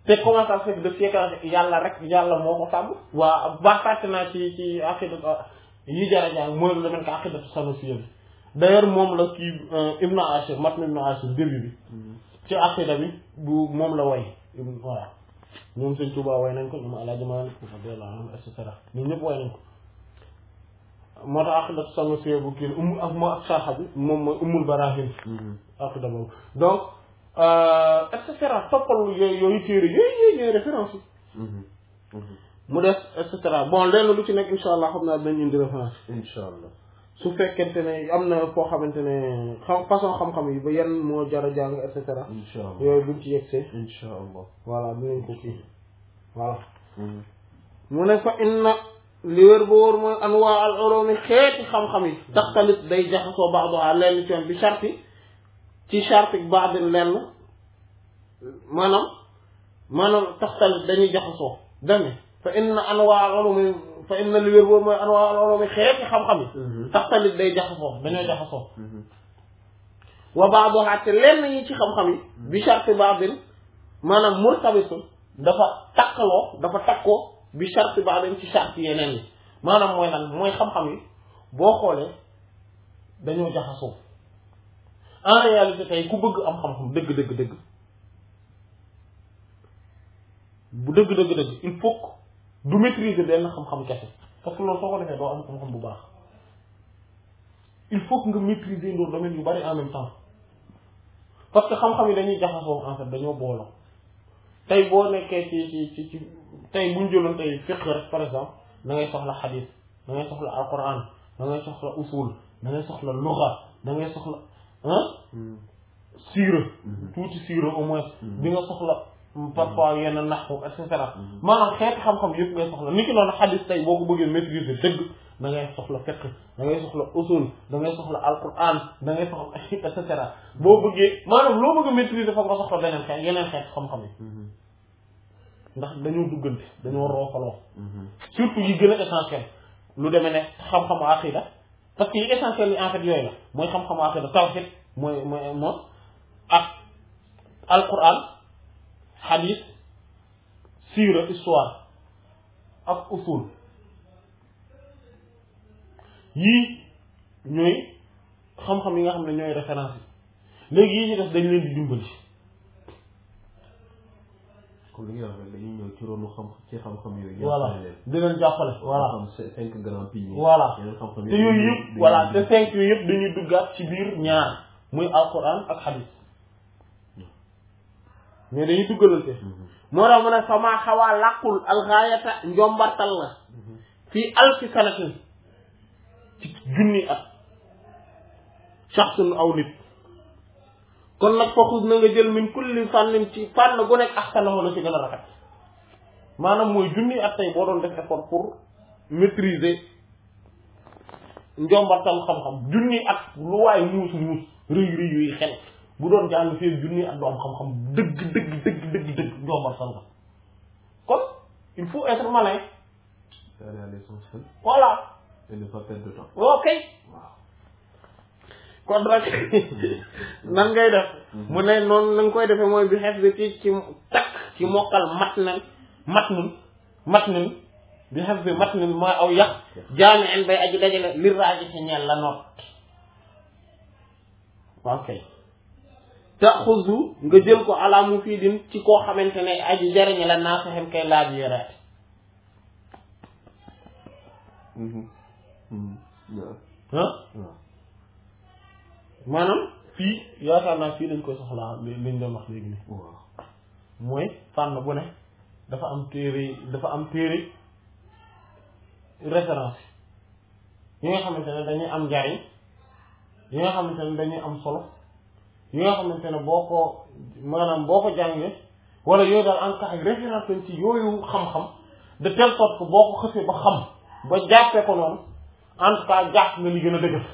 Speaker 1: te comment ça fait de siècle yàlla rek yàlla moo ko sàmm waa fàtte naa ci aqidatu yi jara jàng mooy lu demeen ko aqidatu Sanusiyya bi d'ailleurs moom la kii Ibn Ashir matn Ibn Ashir début bi ci aqida bi bu moom la way voilà ñoom Sëñ Tuubaa way nañ ko ñoom Alaaji Maalik et cetera ñun ñëpp way nañ ko moo tax aqidatu Sanusiyya bu kii ak moo ak sarxa bi moom mooy Ummul Barahin aqida boobu donc et cetera toppal yooyu téere yooyu ñooy référence yi mu def et cetera bon lenn lu ci nekk insha allah xam naa dinañ indi référence
Speaker 2: insha allah
Speaker 1: su fekkente ne am na foo xamante ne façon xam-xam yi ba yan moo jar a jàng et cetera
Speaker 2: insha allah
Speaker 1: yooyu buñ ci yegsee
Speaker 2: insha allah
Speaker 1: voilà dinañ ko kii voilà mu ne fa inna li wér ba wóor mooy anwaa al ulumi xeeti xam-xam yi taxtalit day jaxasoo ba'daha lenn ci yoon bi sharti ci charte baadin lenn maanaam taxtalit dañuy jaxasoo dane fa inna anwaa al ulumi fa inna li wér boobu mooy anwaa al ulumi xeeti xam-xam yi taxtalit day jaxasoo dañoo jaxasoo wa ba'daha te lenn yi ci xam-xam yi bi charte baadin maanaam murtabitu dafa takkoo bi charte baadin ci charte yeneen yi maanaam mooy lan mooy xam-xam yi boo xoolee dañoo jaxasoo en réalité tey ku bëgg am xam-xam dëgg bu dëgg il faut que du maîtriser benn xam-xam kese parce que loolu soo ko defee doo am xam-xam bu baax il faut que nga maîtriser ndoor domaine yu bari en même temps parce que xam-xam yi dañuy jaxasoo en fait dañoo booloo tey boo nekkee ci tey buñ jëloon tey fiqh rek par exemple da ngay soxla xadiis da ngay soxla alquran da ngay soxla usul da ngay soxla lugha da ngay soxla siira tuuti siira au moins bi nga soxla parfois yenn naxu et cetera maanaam xeeti xam-xam yëpp ngay soxla ni ki noonu xadis tey boo ko bëggee maîtriser dëgg da ngay soxla fiqh da ngay soxla usul da ngay soxla alquran da ngay soxla et cetera boo bëggee maanaam loo bëgg a maîtriser fa nga soxla beneen xeet yeneen xeet xam-xam yi ndax dañoo duggante dañoo roofaloo surtout yi gën a essentiel lu demee ne xam-xamu aqida parce que yi essentiel yi en fait yooyu la mooy xam-xamu aqida tawhid mooy moom ak alquran hadith siira histoire ak usul yii ñooy xam-xam yi nga xam ne ñooy référence yi léegi yii ñu def dañ leen di dimbali
Speaker 2: comme li nga wax rek dañuy ñëw ci ronu xam-xam yooyu
Speaker 1: voilà di leen jàppale voilà
Speaker 2: cinq grands piliers
Speaker 1: voilà
Speaker 2: xam-xam
Speaker 1: te yooyu yëpp voilà te cinq yooyu yëpp dañuy duggaat ci biir ñaar muy alquran ak hadith mais dañuy duggalante moo tax mu ne sama xawaa làqul alxaayata njombartal la fii alfi sanatin ci junni at shaxsun aw nit kon nag foxus na nga jël min kulli fànnin ci fànn gu nekk axsanahu la ci gën a rafet maanaam mooy junni at tey boo doon def effort pour maîtriser njombartal xam-xam junni at lu waay muus rëy yuy xel bu doon jàng fii junni at du am xam-xam dëgg njombartal nga kon il faut être malin voilà
Speaker 2: et ne pas perdre de temps
Speaker 1: ok kon rek nan ngay def mu ne noonu na nga koy defee mooy bi xef bi ci takk ci mokkal matnun bi xef bi matnun mooy aw yax jaami en bay aji dajale li raaji ci ñeel la noot ok taxuzu nga jël ko ala mufidin ci koo xamante ne aji jariñ la naa fexem kay laaj yéraat maanaam fii yaakaar naa fii lañ koy soxlaa liñ doon wax léegi nii mooy fànn bu ne dafa am téere référence yi nga xamante ne dañuy am njariñ yi nga xamante ne dañuy am solo yi nga xamante ne boo ko jàngee wala yooyu daal en cas référence lañ ci yooyu xam-xam de telle sorte que boo ko xësee ba xam ba jàppee ko noonu en tout cas jàpp nga li gën a dëgër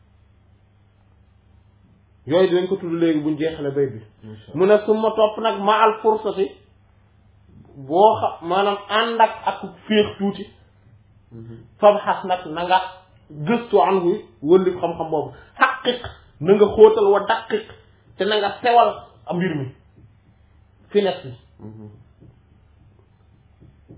Speaker 1: yooyu dinañ ko tudd léegi buñ jeexale bay bi mu ne su ma topp nag ma al fursati boo xam maanaam ànd ak féex tuuti fam xas nag na nga gëstu anhu wëlli xam-xam boobu xaqiq na nga xóotal wa daqiq te na nga sewal mbir mi finesse bi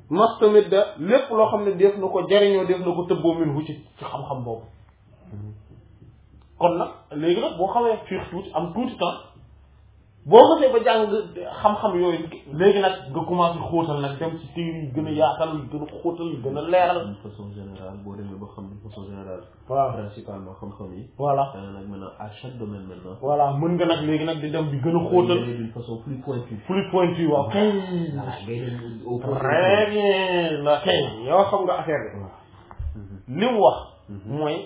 Speaker 1: mastamit da lépp loo xam ne def na ko jariñoo def na ko tëbboo min hu ci xam-xam boobu kon nag léegi nag boo xawee fiix tuuti am tuuti temps boo xasee ba jàng xam-xam yooyu léegi nag nga commencé xóotal nag dem ci téere yi gën a yaatal yi gën a xóotal yi gën a leeral
Speaker 2: de façon générale boo demee ba xam de façon générale
Speaker 1: waaw
Speaker 2: principalement xam-xam yi
Speaker 1: voilà
Speaker 2: dana nag maintenant à chaque domaine maintenant
Speaker 1: voilà mën nga nag léegi nag di dem di gën a xóotal
Speaker 2: d'une façon plus pointue
Speaker 1: plus pointu waaw kay
Speaker 2: ngay dem au
Speaker 1: très bien la kay yow xam nga affaire bi li mu wax mooy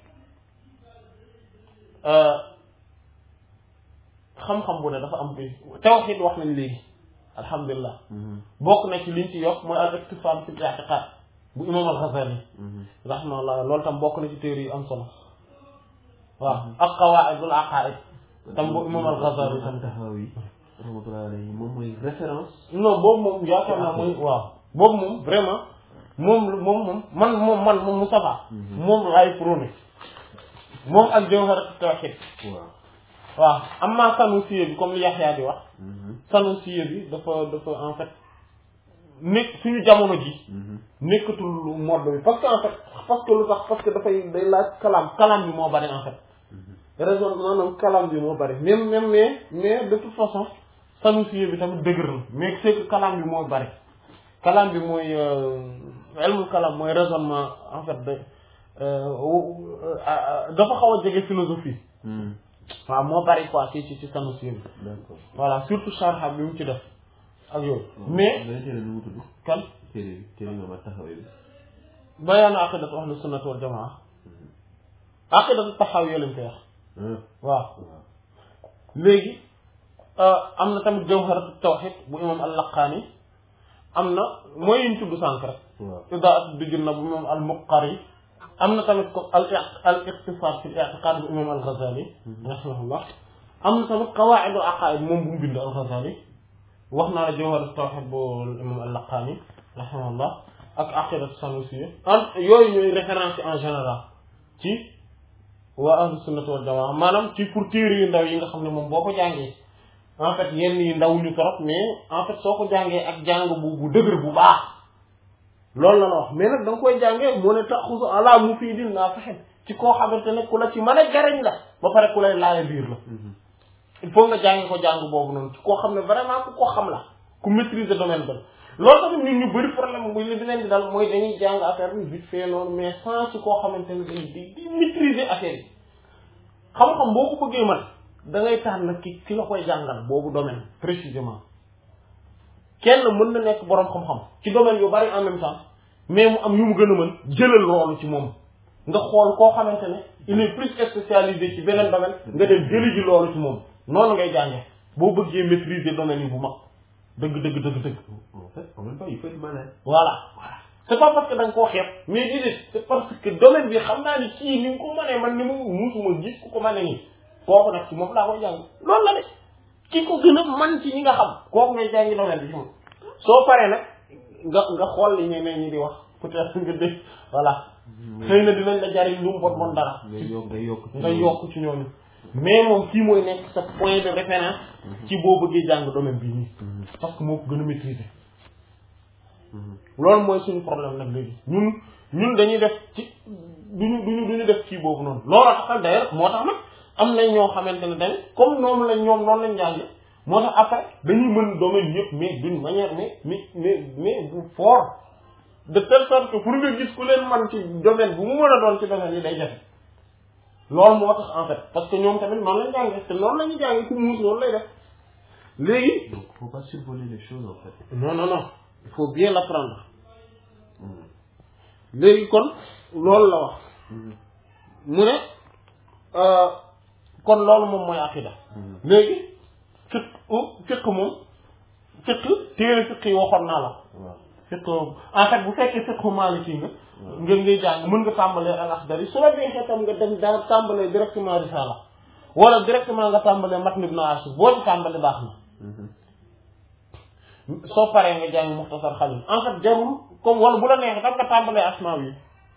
Speaker 1: xam-xam bu ne dafa am bi tawhid wax nañ léegi alhamdulilah bokk na ci liñ ci yokk mooy al iktisam fi i'tiqad bu imam al-Ghazali rahimahullah loolu tam bokk na ci téere yu am solo waaw ak qawaidul aqaid tam bu imam al-Ghazali tam
Speaker 2: Tahawi rahmatullahi alayhi moom mooy référence
Speaker 1: non boobu moom yaakaar naa mooy waaw boobu moom vraiment moom man Moustapha moom laay prôné moom ak Jawharat Tawhid waaw am naa Sanusi bi comme li Yaxya di wax Sanusi bi dafa en fait nekk suñu jamono ji nekkatul mode bi parce que en fait parce que lu tax parce que day laaj kalam bi moo bari en fait raison maanaam kalam bi moo bari mais de toute façon Sanusi bi tamit dëgër na mais c'est que kalam bi moo bari kalam bi mooy ilmul kalam mooy raisonnement en fait dafa xaw a jege philosophie waaw moo bari quoi ci Sanusi bi voilà surtout sharh bi mu ci def ak yooyu mais
Speaker 2: téere nu mu tudd
Speaker 1: kan
Speaker 2: téere ma taxawee bi
Speaker 1: bayaanu aqidatu ahlu sunnati wal jamaa aqidatu taxawi lañ koy wax waaw léegi am na tamit jawharatu tawhid bu imam al-Laqani am na mooy yiñ tudd sànq rek idaat bi na bu imam al-Muqari am na tamit ko al iqtisad fi al-i'tiqad bu imam al-Ghazali rahimahullah am na tamit qawaid al-aqaid moom bu mu bind al-Ghazali wax naa la jawharat tawhid bu imam al-Laqani rahimahullah ak aqidat Sanusi yooyu ñooy référence en général ci waa ahlu sunnati wal jamaa maanaam ci pour téere yu ndaw yi nga xam ne moom boo ko jàngee en fait yenn yi ndaw ñu trop mais en fait soo ko jàngee ak jàng bu dëgër bu baax loolu la wax mais nag da nga koy jàngee moo ne taxusu ala mufidin nafi'in ci koo xamante ne ku la ci mën a jariñ la ba pare ku lay laaya biir la il faut nga jàngi ko jàng boobu noonu ci koo xam ne vraiment ku ko xam la ku maîtriser domaine ba loolu tamit ñun ñu bëri problème bu li di leen di dal mooy dañuy jàng affaire bi vite fait noonu mais sans ci koo xamante ne di maîtriser affaire yi xam-xam boo ko bëggee man da ngay tànn ki la koy jàngal boobu domaine précisément kenn mën na nekk boroom xam-xam ci domaine yu bari en même temps mais mu am yu mu gën a mën jëlal loolu ci moom nga xool koo xamante ne il est plus spécialisé ci beneen domaine nga dem jëli ji loolu ci moom noonu ngay jànge boo bëggee maîtriser domaine yi bu mag dëgg
Speaker 2: en fait en même temps il faut être malin
Speaker 1: voilà c'est pas parce que da nga koo xeeb mais déedéet c'est parce que domaine bi xam naa ni kii ni mu ko mënee man ni mu musuma gis ku ko mënee nii kooku nag ci moom laa koy jàng loolu la de ki ko gën a man ci ñi nga xam kooku ngay jàngi domaine bi ci moom soo paree nag nga xool li ñeneen ñi di wax peut-être nga dégg voilà xëy na dinañ la jariñ lu mu bon dara nga yokk ci ñooñu mais moom kii mooy nekk sa point de référence ci boo bëggee jàng domaine bii nii parce que moo ko gën a maîtriser loolu mooy suñu problème nag léegi ñun dañuy def ci duñu def kii boobu noonu loolu taxal d'ailleurs moo tax nag am na ñoo xamante ne tamit comme noonu lañ jànge moo tax après dañuy mën domaine yëpp mais d'une manière mais bu fort de telle sorte que pour nga gis ku leen man ci domaine bu mu mën a doon ci domaine yi day jafe loolu moo tax en fait parce que ñoom tamit noonu lañ jànge te noonu la ñuy jànge ku muus noonu lay def léegi
Speaker 2: donc faut pas survoler les choses en fait
Speaker 1: non il faut bien l'apprendre léegi kon loolu la wax mu ne kon loolu moom mooy aqida léegi fiqh moom téere fiqh yi waxoon naa la fiqh en fait bu fekkee fiqh maliki nga ngay jàng mën nga tàmbalee al-Akhdari su la neexee tam nga dem daal tàmbalee directement Risala wala directement nga tàmbalee Matn ibn Ashir boo ci tàmbalee baax na soo paree nga jàng Mukhtasar Khalil en fait jarul comme wala bu la neexee tam nga tàmbalee Asmawi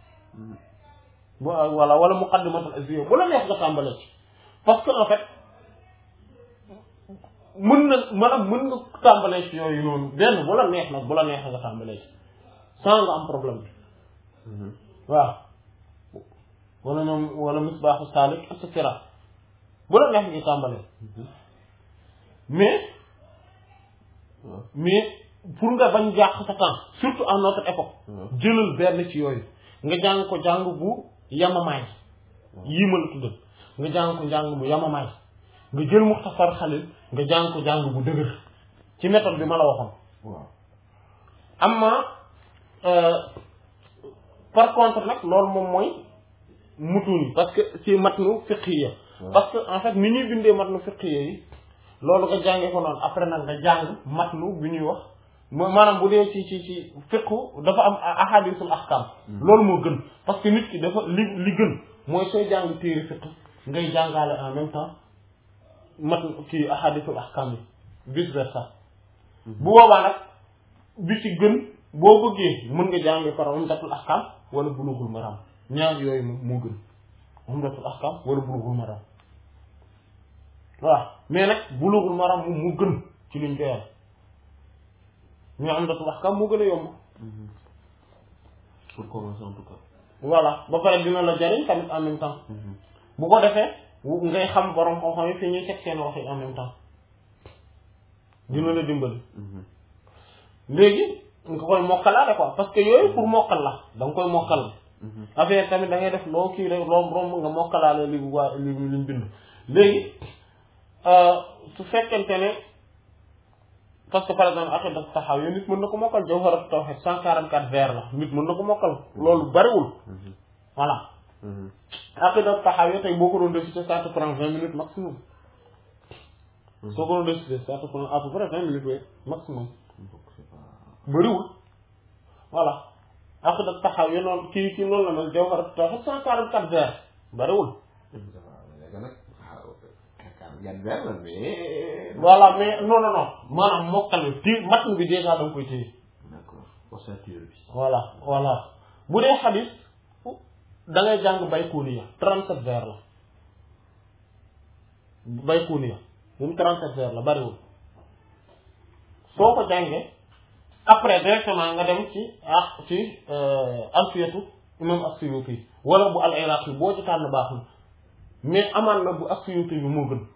Speaker 1: wala Muqaddimatul Azziya bu la neex nga tàmbalee ci parce que en fait mën nga tàmbalee ci yooyu noonu benn bu la neex nag bu la neexee nga tàmbalee ci sans nga am problème bi waaw wala ñoom wala misbaaxu saalik et cetera bu la neex ngi tàmbalee mais pour nga bañ jàq sa temps surtout à notre époque jëlal benn ci yooyu nga jàng ko jàng bu yamamaay yii ma la tuddal nga jàng ko jàng bu yamamaay nga jël Muxtasar Xalil nga jàng ko jàng bu dëgër ci méthode bi ma la waxoon amma par contre nag loolu moom mooy mutuun parce que ci matnu fiqhiya parce que en fait ni ñuy bindee matnu fiqhiya yi loolu nga jàngee ko noonu après nag nga jàng matnu bi ñuy wax maanaam bu dee ci fiqhu dafa am ahadisul ahkam loolu moo gën parce que nit ki dafa li gën mooy sooy jàng téere fiqh ngay jàngaale en même temps matnu kii ahadisul ahkam yi vice versa bu boobaa nag bi ci gën boo bëggee mën nga jàngee par umdatul ahkam wala bulughul maram ñaar yooyu moo gën umdatul ahkam wala bulughul maram voilà mais nag bulughul maram moom moo gën ci luñ koy mais umdatul ahkam moo gën a yomb
Speaker 2: pour commencer en tout cas
Speaker 1: voilà ba pare dina la jariñ tamit en même temps bu ko defee ngay xam borom xam-xam yi fi ñuy teg seen wax yi en même temps dina la dimbali léegi nga koy mokkalaale quoi parce que yooyu pour mokkal la da nga koy mokkal affaire tamit da ngay def loo kii rek romb nga mokkalaale li waa liñ bind léegi su fekkente ne parce que par exemple aqidat taxaw nit mën na ko mokkal Jawharat Tawhid 144 vers la nit mën na ko mokkal loolu bariwul voilà aqidat taxaw tey boo ko doon réciter ça te prend 20 minutes maximum soo ko doon réciter ça te prend à peu près 20 minutes oui maximum bariwul voilà aqidat taxaw noonu kii noonu la mel Jawharat Tawhid 144 vers bariwul voilà mais non maanaam mokkal ti matn bi déjà da nga koy téye.
Speaker 2: d'accord ossature bi.
Speaker 1: voilà bu dee xadis da ngay jàng Bayquniya 37 vers la Bayquniya moom 37 vers la bariwul soo ko jàngee après directement nga dem ci Alfiyatu imam As-Suyuti wala bu al-Iraqi boo ci tànn baax na mais amaan na bu As-Suyuti bi moo gën.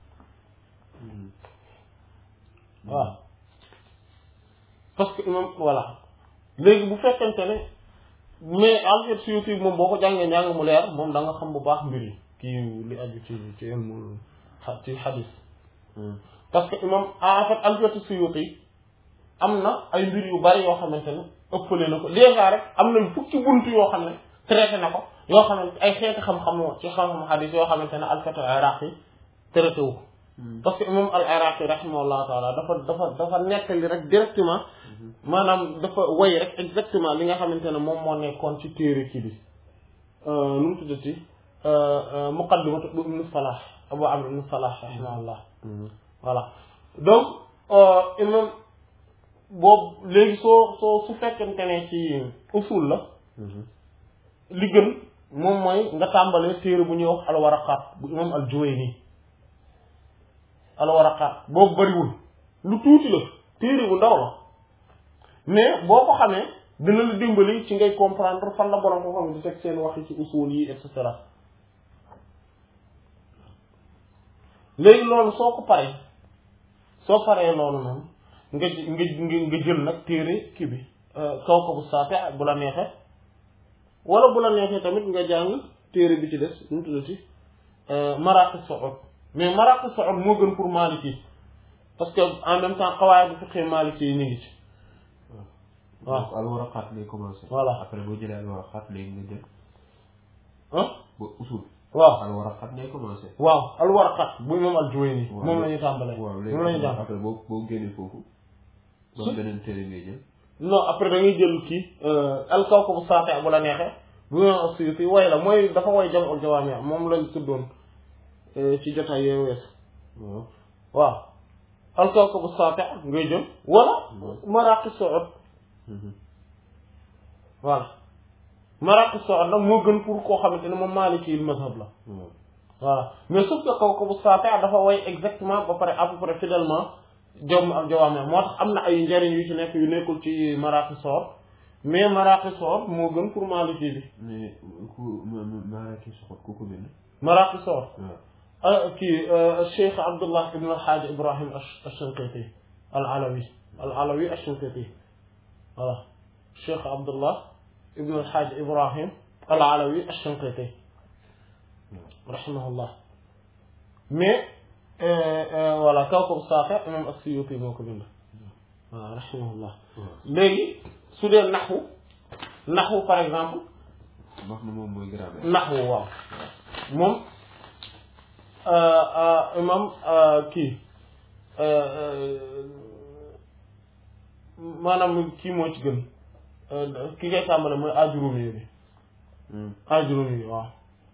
Speaker 1: waaw parce que imam voilà léegi bu fekkente ne mais Alfiyat Suyuti moom boo ko jàngee njàng mu leer moom da nga xam bu baax mbir yi kii li aju ci ilmu ci xadis parce que imam en fait Alfiyat Suyuti am na ay mbir yu bari yoo xamante ne ëppale na ko déjà rek am nañ fukki buntu yoo xam ne traité na ko yoo xamante ay xeeti xam-xam ci xam-xam xadis yoo xamante ne Alfiyat al-Iraqi traité wu ko parce que imam al-Iraqi rahimahullah taala dafa nettali rek directement maanaam dafa way rek exactement li nga xamante ne moom moo nekkoon ci téere kii bi nu mu tuddati muqaddimatu ibn Salah Abu Amr ibn Salah rahimahullah voilà donc imam boobu léegi su fekkente ne ci usul la li gën moom mooy nga tàmbalee téere bu ñuy wax al-Waraqat bu imam al-Juwayni al-Waraqat boobu bariwul lu tuuti la téere bu ndaw la mais boo ko xamee dina la dimbali ci ngay comprendre fan la borom ko xam di teg seen wax yi ci usul yi et cetera léegi loolu soo paree loolu noonu nga jël nag téere kii bi Kawkabu Saafi' bu la neexee wala bu la neexee tamit nga jàng téere bi ci des nu mu tuddati Maraqis Su'ud mais Maraqis Su'ud moo gën pour Maliki parce que en même temps qawaid bu fiqh Maliki yi ñu ngi ci
Speaker 2: waaw al-Waraqat lay commencer.
Speaker 1: voilà
Speaker 2: après boo jëlee al-Waraqat léegi nga jël. ba usul.
Speaker 1: waaw
Speaker 2: al-Waraqat lay commencer.
Speaker 1: waaw al-Waraqat bu imam al-Juwayni. moom la ñuy tàmbalee.
Speaker 2: waaw
Speaker 1: moom la ñuy jàng
Speaker 2: après boo génnee foofu. ba beneen téere ngay jël.
Speaker 1: non après da ngay jël kii al-Kawkabu Saafi' bu la neexee bu imam as-Suyuti way la mooy dafa way Jam'ul Jawaami' moom lañ tuddoon ci jotaay yooyu wees. waaw al-Kawkabu Saafi' ngay jël wala Maraqis Su'ud. voilà Maraqis Su'ud nag moo gën pour koo xamante ne moom Maliki mazhab la. voilà mais sauf que Kawkabu Saafi' dafa way exactement ba pare à peu près fidèlement Jawaami' moo tax am na ay njariñ yu ci nekk yu nekkul ci Maraqis Su'ud mais Maraqi Soor moo gën pour Maliki bi.
Speaker 2: mais ku Maraqi Soor ku ko bind.
Speaker 1: Maraqi Soor.
Speaker 2: waaw
Speaker 1: kii Cheikh Abdullah ibn al-Hajj Ibrahim al-Shinqiti al-Alawi al-Shinqiti voilà Cheikh Abdullah ibn al-Hajj Ibrahim al-Alawi al-Shinqiti rahimahullah mais voilà Kawkab Saqi imam as-Suyuti moo ko bind waaw rahimahullah léegi su dee naxwu par exemple.
Speaker 2: wax na moom mooy grammaire.
Speaker 1: naxwu waaw moom imam kii maanaam kii moo ci gën ki ngay tàmbale mooy Ajurumi bi. Ajurumi waaw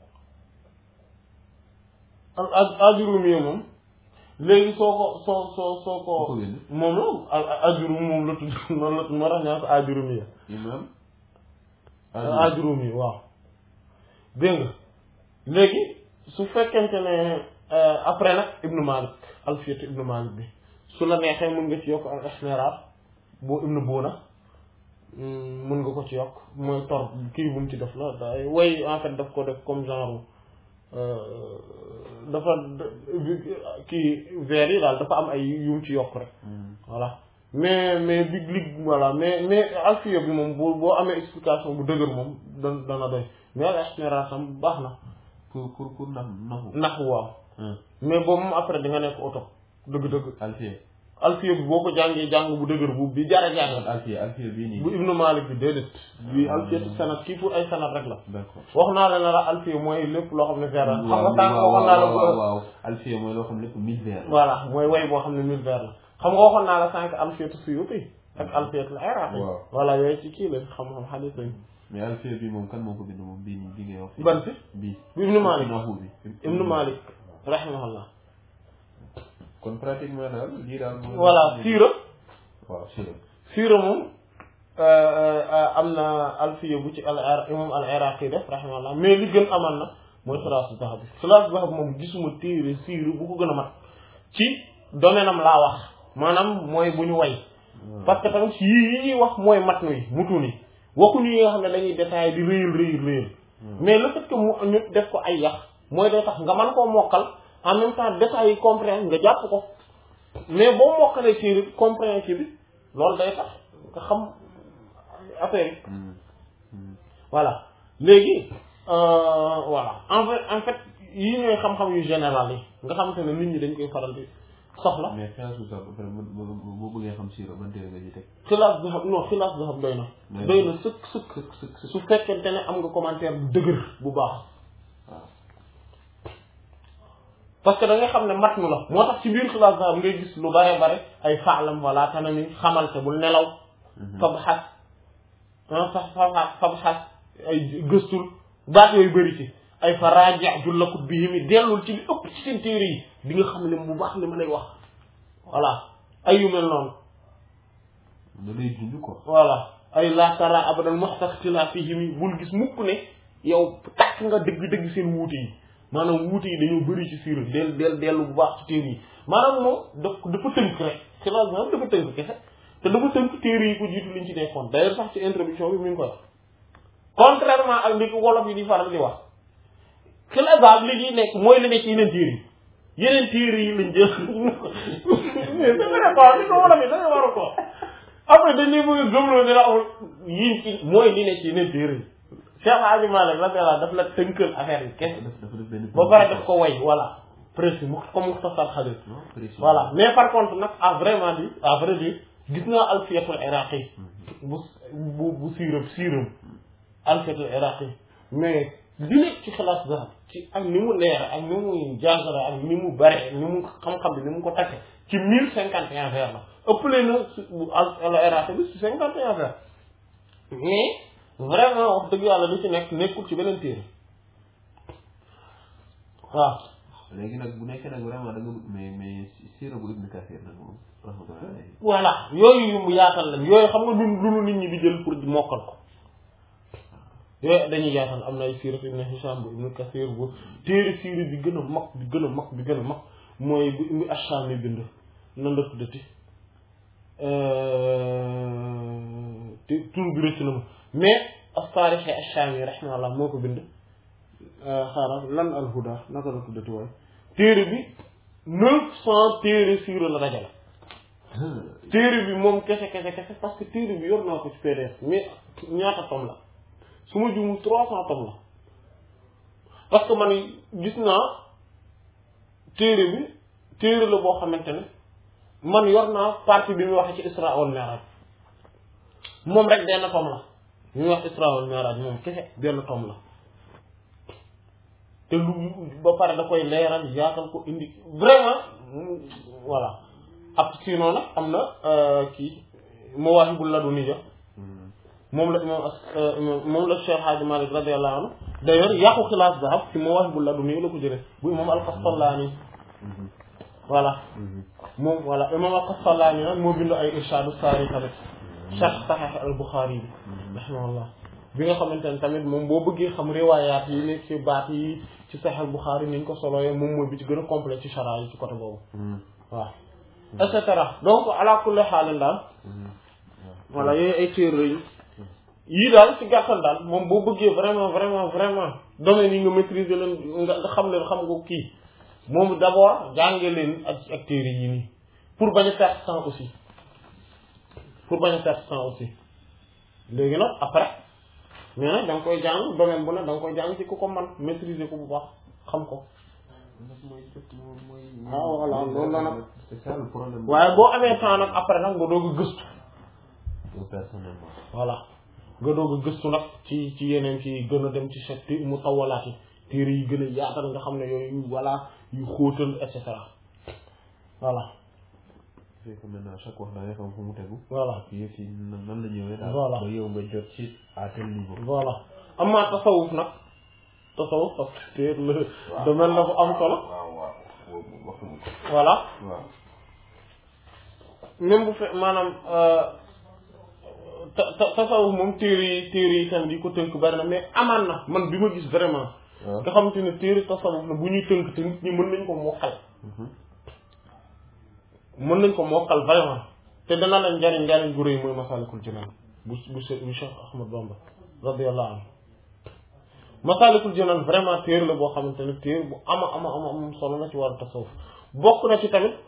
Speaker 1: Ajurumi moom léegi soo ko moom la Ajurumi moom la tudd noonu la tudd moo tax ñaa ko Ajurumi
Speaker 2: imam
Speaker 1: Ajurumi waaw dégg nga léegi su fekkente ne après nag Ibn Malik Alfiyatu Ibn Malik bi su la neexee mën nga ci yokk al Ihmirar boo Ibn Buna mën nga ko ci yokk mooy tor kii bu mu ci def la day way en fait daf ko def comme genre dafa kii vers yi daal dafa am ay yu mu ci yokk rek voilà mais big lig voilà mais Alfiya bi moom boo amee explication bu dëgër moom dana doy mais al Ihmirar tam baax na
Speaker 2: pour
Speaker 1: naxu waaw mais boobu moom après di nga nekk oto dëgg-dëgg Alfiya bi boo ko jàngee jàng bu dëgër bu bi jara jàng
Speaker 2: Alfiya bii nii
Speaker 1: bu Ibnu Malik bi déedéet bi Alfiya sanad kii pour ay sanad rek la
Speaker 2: d'accord
Speaker 1: wax naa la ne la Alfiya mooy lépp loo xam ne vers la xam nga tànk waxoon naa la
Speaker 2: waaw Alfiya mooy loo xam ne lépp 1000 vers la
Speaker 1: voilà mooy way boo xam ne 1000 vers la xam nga waxoon naa la sànq Alfiyatu Suyuti ak Alfiyatu al-Iraqi voilà yooyu ci kii la xam-xam xadiis lañ
Speaker 2: mais Alfiya bi moom kan moo ko bind moom bii nii bi ngay wax
Speaker 1: ban si
Speaker 2: bii
Speaker 1: Ibnu Malik
Speaker 2: Ibnu
Speaker 1: Malik rahimahullah
Speaker 2: kon pratiquement daal lii daal
Speaker 1: voilà siira
Speaker 2: waaw
Speaker 1: siira moom am na Alfiya bu ci imam al-Iraqi def rahimahullah mais li gën amal na mooy Xilaasu Zahab bi Xilaasu Zahab moom gisuma téere siira bu ko gën a mat ci domaine am laa wax maanaam mooy bu ñu way parce que tamit yi ñuy wax mooy mat nuy mutu ni waxuñu yi nga xam ne dañuy détaillé di réyal mais le fait que ñu def ko ay yax mooy day tax nga mën koo mokkal en même temps détails yi comprendre nga jàpp ko mais boo mokkalee ci comprendre ci bi loolu day tax nga xam affaire yi voilà léegi voilà en fait yi ñooy xam-xam yu général yi nga xamante ne nit ñi dañ koy faral di soxla.
Speaker 2: mais Xilaasu Zahab boo bëggee xam siira ban téere nga ci teg.
Speaker 1: Xilaasu Zahab non Xilaasu Zahab doy na. doy na sëkk su fekkente ne am nga commentaire bu dëgër bu baax.
Speaker 2: waaw
Speaker 1: parce que da nga xam ne mat nu la moo tax ci biir Xilaasu Zahab ngay gis lu bare ay faalam wala tanami xamal te bul nelaw. fabxas fabxas ay gëstul baat yooyu bëri ci ay fa raaja jullakut bi yi mi dellul ci li ëpp ci seen téere yi di nga xam lim bu baax li ma lay wax voilà ay yu mel noonu
Speaker 2: da lay dund quoi
Speaker 1: voilà ay laatara abadan muxtaxtilaa fii mi bul gis mukk ne yow takk nga dëgg seen wuute yi maanaam wuute yi dañoo bëri ci siira dellu bu baax ci téere yi maanaam moom dafa tënk rek Xilaasu Zahab dafa tënk kese te dafa tënk téere yi ko jiitu liñ ci nekkoon d'ailleurs sax ci introduction bi mi ngi koy wax contrairement ak li ko wolof yi di faral di wax Xilaasu Zahab li ñuy nekk mooy li nekk ci yeneen téere yi lañ jël mais c'est vrai quoi li ko wolof yi da nga war a ko après dañ lay bëgg a gëmloo ne la amul yiin ci mooy li nekk ci yeneen téere yi Cheikh Hadji Malick la daf la tënkal affaire yi kese ba pare daf ko way voilà précis mu comme Muxtasar Xaliil voilà mais par contre nag à vrai dire gis nga Alfiyatul Iraqi bu siiram Alfiyatul Iraqi mais li nekk ci Xilaasu Zahab ci ak ni mu leer ak ni mu jàngale ak ni mu bare ni mu xam-xam bi ni mu ko takke ci 1051 vers la ëppale na bu al-Iraqi bi ci 51 vers mais vraiment wax dëgg yàlla li ci nekk nekkul ci beneen téere waaw.
Speaker 2: léegi nag bu nekkee nag vraiment da nga mais siira bu Ibn Kathir nag moom
Speaker 1: voilà yooyu yu mu yaatal lañ yooyu xam nga lu nit ñi di jël pour mokkal ko yooyu dañuy yaatal am na ay siira Ibn Hisham bu Ibn Kathir bu téere siira bi gën a mag mooy bu Ibn Ashami bind nan la tuddati te tur bi rëcc na ma mais as-Taarix ash-Shaami rahimahullah moo ko bind xaaral lan al-Huda naka la tuddati waaye téere bi 900 téere siira la dajale téere bi moom kese parce que téere bi yor naa ko ci PDF mais ñaata tom la su ma juumul 300 tom la parce que man gis naa téere bi téere la boo xamante ne man yor naa partie bi muy wax ci Isra wal Mi'raj moom rek benn tom la bi muy wax Isra wal Mi'raj moom kese benn tom la te lu ba pare da koy leeral yaatal ko indi vraiment voilà ab sinon nag am na kii Mawaahibul Ladunniya moom la moom la Cheikh Hadji Malick radiyallahu anhu d'ailleurs yàqu Xilaas Zahab ci Mawaahibul Ladunniya la ko jëlee bu imam al-Qastallaani voilà moom voilà imam al-Qastallaani nag moo bind ay Irshaadu Saari tamit Sharh Sahih al-Bukhari bi rahimahullah bi nga xamante ne tamit moom boo bëggee xam riwaayaat yi nekk ci baat yi ci Sahih al-Bukhari ni ñu ko solooyee moom mooy bi ci gën a complet ci chara yi ci côté boobu waaw et cetera donc ala kulli xaalin daal voilà yooyu ay téere yii daal ci gàttal daal moom boo bëggee vraiment domaine yi nga maîtriser leen nga xam leen xam nga kii moom d'abord jànge leen ak téere yi nii pour bañ a perdre temps aussi léegi nag après mais nag da nga koy jàng domaine bu ne da nga koy jàng ci ku ko man maîtriser ko bu baax xam ko voilà loolu la nag
Speaker 2: c'est ça le problème.
Speaker 1: waaye boo amee temps nag après nag nga doog a gëstu
Speaker 2: personnellement.
Speaker 1: voilà nga doog a gëstu nag ci yeneen ci gën a dem ci set mu tawalaat yi téere yi gën a yaatal nga xam ne yooyu voilà yu xóotal et cetera voilà
Speaker 2: c'est que maintenant chaque wax da ngay xam fu mu tegu
Speaker 1: voilà
Speaker 2: yëf yi nan la ñëwee daal
Speaker 1: voilà
Speaker 2: ba yow nga jot ci à tel niveau
Speaker 1: voilà amaa tasawuf nag tasawuf parce que téere la domaine la bu am solo voilà même bu fe maanaam tasawuf moom téere yi tam di ko tënk bari na mais amaan na man bi ma gis vraiment nga xamante ne téere tasawuf la bu ñuy tënk te nit ñi mën nañ ko mokkal vraiment te dana leen njariñ gu rëy mooy Masaalikul Jinaan bu Cheikh Ahmad Bamba radiyallahu anhu Masaalikul Jinaan vraiment téere la boo xamante ne téere bu ama solo na ci wàllu tasawuf bokk na ci tamit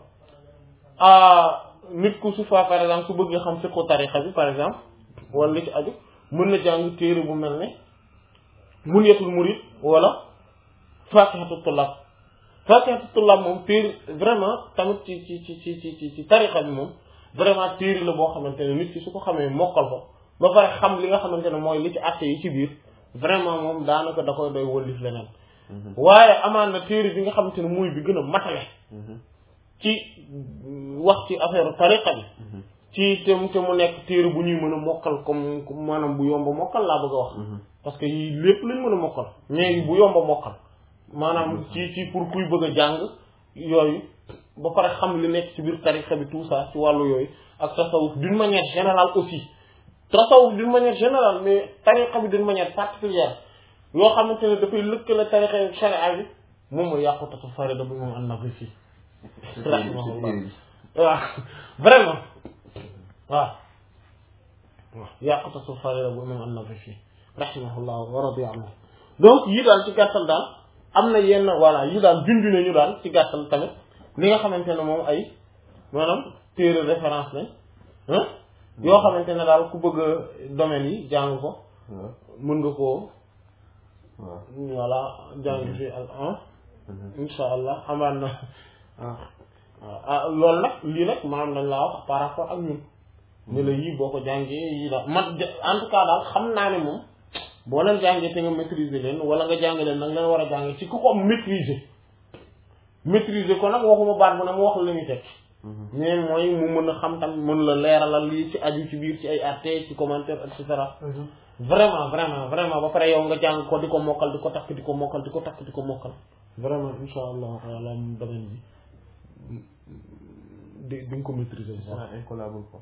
Speaker 1: nit ku su fa par exemple su bëggee xam fiqhu tariqa bi par exemple wala li ci aju mën na jàng téere bu mel ne Munyatul Murid wala Faakihatu Tullaab moom téere vraiment tamit ci tariqa bi moom vraiment téere la boo xamante ne nit ki su ko xamee mokkal ko ba pare xam li nga xamante ne mooy li ci àtte yi ci biir vraiment moom daanaka da koy doy wëllif leneen waaye amaan na téere bi nga xamante ne mooy bi gën a matale ci wax ci affaire tariqa bi ci te mu nekk téere bu ñuy mën a mokkal comme maanaam bu yomba mokkal laa bëgg a wax parce que yii lépp lañ mën a mokkal mais bu yomba mokkal maanaam ci pour kuy bëgg a jàng yooyu ba pare xam li nekk ci biir tariqa bi tout ça ci wàllu yooyu ak tasawuf d'une manière générale aussi tasawuf d'une manière générale mais tariqa bi d'une manière particulière yoo xamante ne dafay lëkkale tariqa yi sharia bi moom mooy Yaqutatu Farida bu moom an-Nazifi rahimahullah waaw vraiment waaw Yaqutatu Farida bu moom an-Nazifi rahimahullah wa radiya anhu donc yii daal ci gàttal daal am na yenn voilà yii daal junju nañu daal ci gàttal tamit li nga xamante ne moom ay maanaam téere référence lañ yoo xamante ne daal ku bëgg domaine yi jàng ko mën nga koo voilà jàng fi ak insha allah amaan na waaw loolu nag lii nag maanaam dañ laa wax par rapport ak ñun ne la yii boo ko jàngee yii daal man en tout cas daal xam naa ne moom boo leen jàngee te nga maîtriser leen wala nga jàng leen nag leen war a jàngee ci ku ko maîtriser ko nag waxuma baat bu ne mu wax la ñuy teg mais mooy mu mën a xam tam mën la leeralal lii ci aju ci biir ci ay arté ci commentaire et cetera vraiment ba pare yow nga jàng ko di ko mokkal di ko takk di ko mokkal di ko takk di ko mokkal vraiment insha allah wala domaine bi di nga ko maîtriser
Speaker 2: ça incollable ko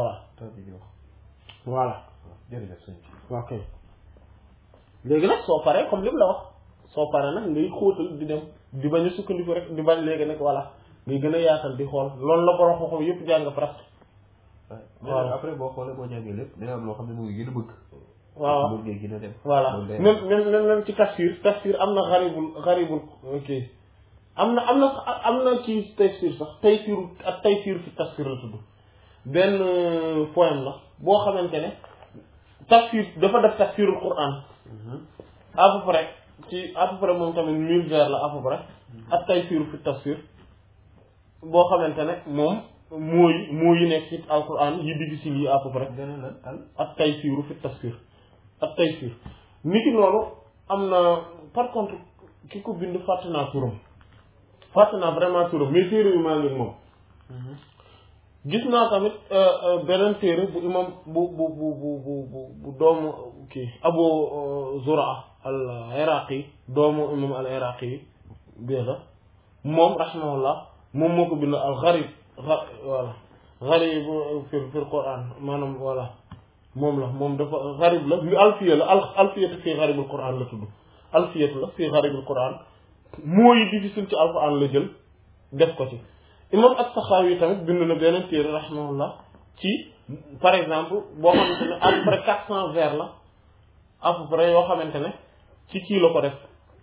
Speaker 1: voilà
Speaker 2: jërëjëf sëñ bi
Speaker 1: ok léegi nag soo paree comme li mu la wax soo paree nag ngay xóotal di dem di bañ a sukkandiku rek di bañ léegi nag voilà ngay gën a yaatal di xool loolu la borom xam-xam yëpp jàng presque voilà
Speaker 2: après boo xoolee boo jàngee lépp dina am loo xam ne mu ngi gën a bëgg.
Speaker 1: waaw
Speaker 2: moom ngay gën a dem.
Speaker 1: voilà même ci tafsir am na xaribul ok am na ci tafsir sax taysiru fi tafsir la tudd benn poème la boo xamante ne tafsir dafa def tafsirul Qur'an à peu près moom tamit 1000 vers la à peu près ak taysiru fi tafsir boo xamante ne moom mooy nekk ci alquran yi difficile yi à peu près ak taysiru fi tafsir ak taysiir niki noonu am na par contre ki ko bind fàtte naa vraiment turam mais téere yu maa ngi moom gis naa tamit beneen téere bu imam bu doomu kii Abu Zur'a al-Iraqi doomu imam al-Iraqi bi la moom rahimahullah moom moo ko bind al-Gharib voilà Gharib fil Qur'an maanaam voilà moom dafa Gharib la li alfiya la alfiyatu fi Gharibul Qur'an la tudd alfiyatu la fi Gharibul Qur'an mooy difficile ci alquran la jël def ko ci imam as-Sakhawi tamit bind na beneen téere rahimahullah ci par exemple boo xamante ne à peu près 400 vers la à peu près yoo xamante ne ci kii la ko def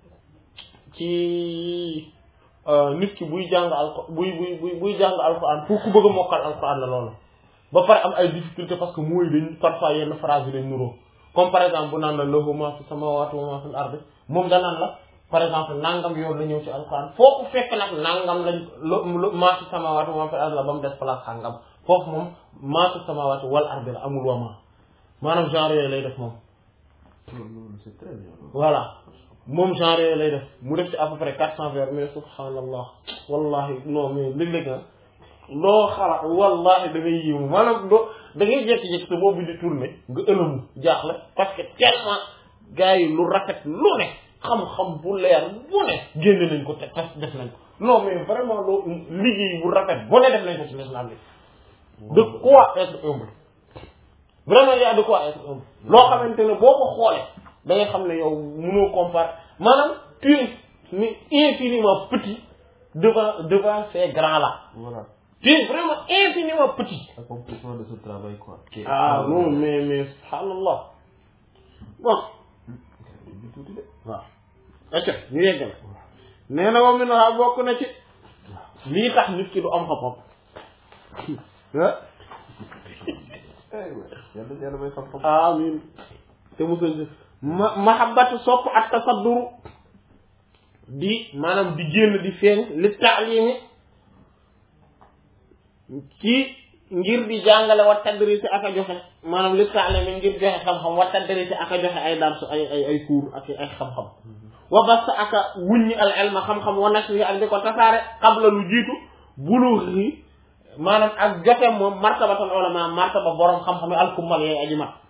Speaker 1: ci nit ki buy jàng buy jàng alquran pour ku bëgg a mokkal alquran la loolu ba pare am ay difficulté parce que mooy dañ parfois yenn phrase yi dañ nuroo comme par exemple bu naan la lahu ma fi samawati wa ma fil ardi moom danaan la par exemple nangam yoon la ñëw ci alquran foo ko fekk nag nangam lañ ma fi samawati wa ma fil ardi la ba mu des place sàngam foofu moom ma fi samawati wal ardi la amul wama maanaam genre yooyu lay def moom
Speaker 2: c'est très bien.
Speaker 1: voilà moom genre yooyu lay def mu def ci à peu près 400 vers mais subhanallah wallahi non mais léeg-léeg na loo xalaat wallahi da ngay yéemu maanaam da ngay jékki-jékki te boobu di tourner nga ëlëmu jaaxle parce que tellement gars yi lu rafet lu ne xam-xam bu leer bu ne génne nañ ko te tas def nañ ko non mais vraiment loo liggéey bu rafet bu ne def nañ ko ci l'islam bi de quoi être humble vraiment y a de quoi être humble loo xamante ne boo ko xoolee da ngay xam ne yow mënoo comparer maanaam tu es infiniment petit devant ces grands là.
Speaker 2: Voilà.
Speaker 1: Tu es vraiment infiniment petit.
Speaker 2: Accomplissement de ce travail quoi.
Speaker 1: Ah non mais subhanallah bon. waaw. ok ñu yeggal. nee na moom mi na bokk na ci. lii tax nit ki du am xam-xam.
Speaker 2: yàlla may xam-xam.
Speaker 1: amiin te musul mahabbatu sopp ak tasadduru di maanaam di génn di feeñ li taalimi ci ngir di jàngale wa tadrisi ak a joxe maanaam li taalimi ngir joxe xam-xam wa tadrisi ak a joxe ay darsu ay cours ak ay xam-xam wa bas ak a wuññi al ilma xam-xam wa nashri ak di ko tasaare qabla lu jiitu bulughi maanaam ak joxe moom martabatul ulama martaba borom xam-xam yi alkumal yooyu aji mat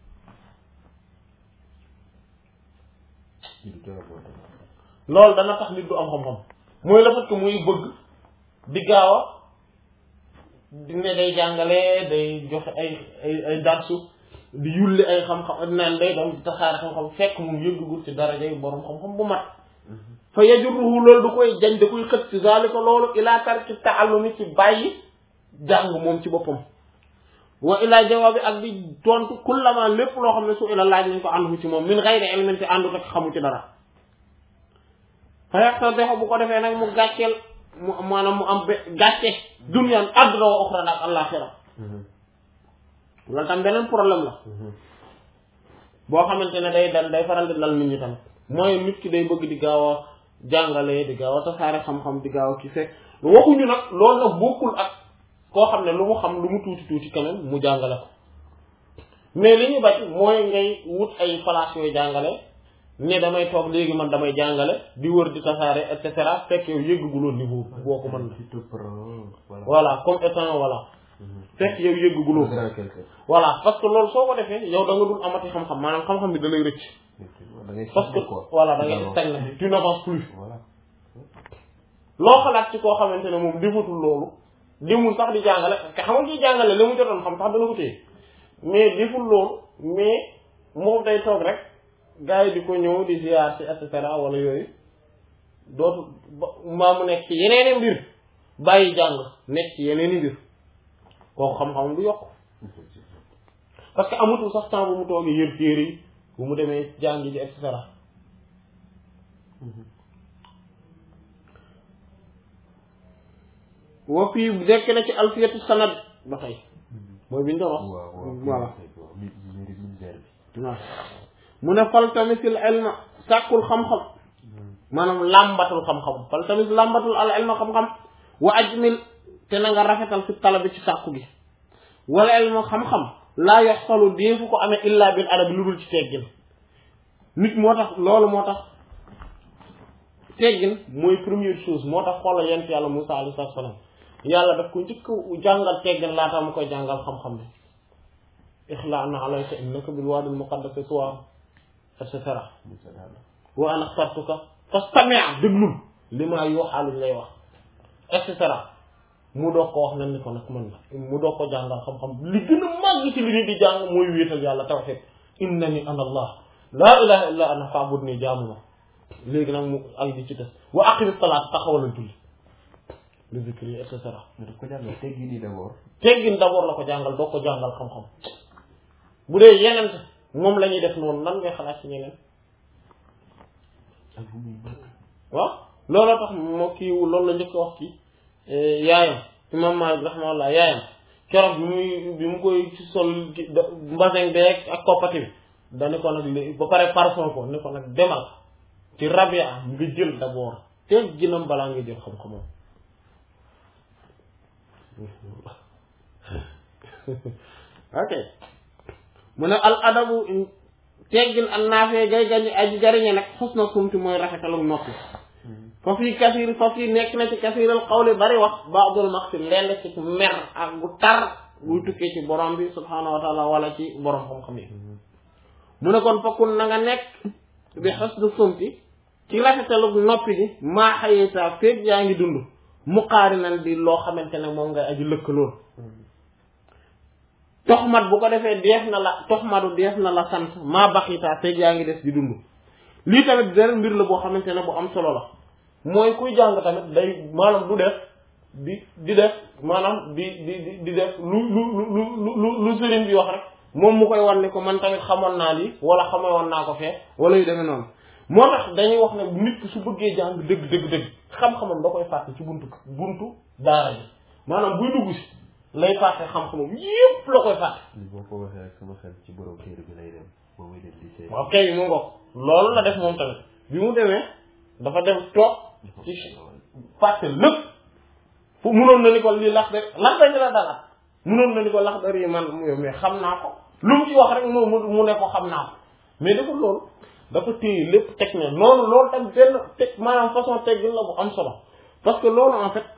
Speaker 1: loolu dana tax nit du am xam-xam mooy la fait que muy bëgg di gaaw a di ne day jàngale day joxe ay darsu di yulli ay xam-xam naan day doon di tasaare xam-xam fekk mu yëggagul ci darajay borom xam-xam bu mat fa yajruhu loolu du koy jañ da koy xët ci zalika loolu ila tarki ta'allumi ci bàyyi jàng moom ci boppam wa ila jawaabi ak di tontu kullama lépp loo xam ne su ila laaj nañ ko àndu ci moom min ghayri ilmin te àndu ak xamu ci dara fa yaxta dexo bu ko defee nag mu gàcceel mu maanaam mu am gàcce duniyaan adduna wa uxra ak àllaxira loolu tam beneen problème la boo xamante ne day faral di dal nit ñi tamit mooy nit ki day bëgg di gaaw a jàngale di gaaw a tasaare xam-xam di gaaw a ki fekk waxuñu nag loolu nag bokkul ak koo xam ne lu mu xam lu mu tuuti quand même mu jàngale ko mais li ñu bañ mooy ngay wut ay place yooyu jàngale ne damay toog léegi man damay jàngale di wër di tasaare et cetera fekk yow yëggaguloo niveau boo ko mën na voilà comme étant voilà fekk yow yëggaguloo voilà parce que loolu soo ko defee yow da nga dul amati xam-xam maanaam xam-xam bi da lay rëcc parce que voilà da ngay stagné tu n'avances plus loo xalaat ci koo xamante ne moom defatul loolu demul sax di jàngale parce que xamul ci jàngale la mu jotoon xam sax dana ko téye mais deful loolu mais moom day toog rek gars yi di ko ñëw di ziar ci et cetera wala yooyu dootu maa mu nekk ci yeneeni mbir bàyyi jàng nekk ci yeneeni mbir kooku xam-xam du yokk parce que amatul sax temps bu mu toogee yër téere yi bu mu demee jàngi ji et cetera wa fii dekk na ci alfiyatu sanad ba tey mooy biñ doon wax voilà waaw mu ne fal tamisil ilma sàkkul xam-xam maanaam làmbatul xam-xam fal tamis làmbatul al ilma xam-xam wa ajmil te na nga rafetal fi talabi ci sàkku gi wala ilma xam-xam laa yoxsalu deefu ko amee illa bil adab lu dul ci teggin nit moo tax loolu moo tax teggin mooy première chose moo tax xoolal yent yàlla Musaa alayhi salaam yàlla daf ko njëkk jàngal teggin laata mu koy jàngal xam-xam ne ixla'na alayka innaka bil waadil muqaddasi tuwa et cetera wa ana axtartuka fastami' déglul li maa yuuhaa luñ lay wax et cetera mu doog ko wax nan ni ko nag mën na mu doog ko jàngal xam-xam li gën a màgg ci li nit di jàng mooy wéetal yàlla tawhid innani ana allah laa ilaha illa ana fa'budni jaamu ma léegi nag mu ay di ci des wa aqimi salaat taxawalal julli le zikri et cetera
Speaker 2: daf ko jàngal teggin d'abord
Speaker 1: teggin d'abord la ko jàngal doog ko jàngal xam-xam bu dee yeneen moom la ñuy def noonu nan ngay xalaat ci ñeneen waaw looloo tax moo kii loolu la njëkk wax kii yaayam imam Maalik rahimahullah yaayam keroog bi mu koy ci sol mbasin beeg ak koppati bi dani ko nag li ba pare parfum ko ni ko nag demal ci Rabia nga jël d'abord teg ginam balaa nga jël xam-xamam ok mu ne al adabu teggin an naafee gay gañ aji jariñe nag xus na sumti mooy rafetalu noppi fa fii kasiir fa fii nekk na ci kasiiral xawli bari wax baadul maxsi lenn ci mer ak bu tar buy tukkee ci borom bi subhaanahu wa taala wala ci borom xam-xam yi mu ne kon fakkun na nga nekk bi xusnu sumti ci rafetalu noppi gi maa xayitaa féeg yaa ngi dund muqaarinan di loo xamante ne moom ngay aji lëkkalool toxmat bu ko defee deef na la toxmatu deef na la sant maa baxitaa feeg yaa ngi des di dund lii tamit benn mbir la boo xamante ne bu am solo la mooy kuy jàng tamit day maanaam du def di def maanaam di def lu sëriñ bi wax rek moom mu koy wan ne ko man tamit xamoon naa lii wala xamoon naa ko fee wala yu demee noonu moo tax dañuy wax ne nit ki su bëggee jàng dëgg xam-xamam da koy fàtte ci buntu daara ji maanaam buy dugg si lay fàtte xam-xamam yépp la koy fàtte.
Speaker 2: boo ko waxee rek sama xel ci borom téere bi lay dem boo muy dem lycée.
Speaker 1: waaw kay mu ngoog loolu la def moom tamit bi mu demee dafa dem toog ci fàtte lépp fu munoon na ni ko lii lax dañu la dalaat munoon na ni ko lax dari man mais xam naa ko lu mu ci wax rek mu ne ko xam naa ko mais dafa loolu dafa téye lépp teg ne noonu loolu tam benn teg maanaam façon teggin la bu am solo parce que loolu en fait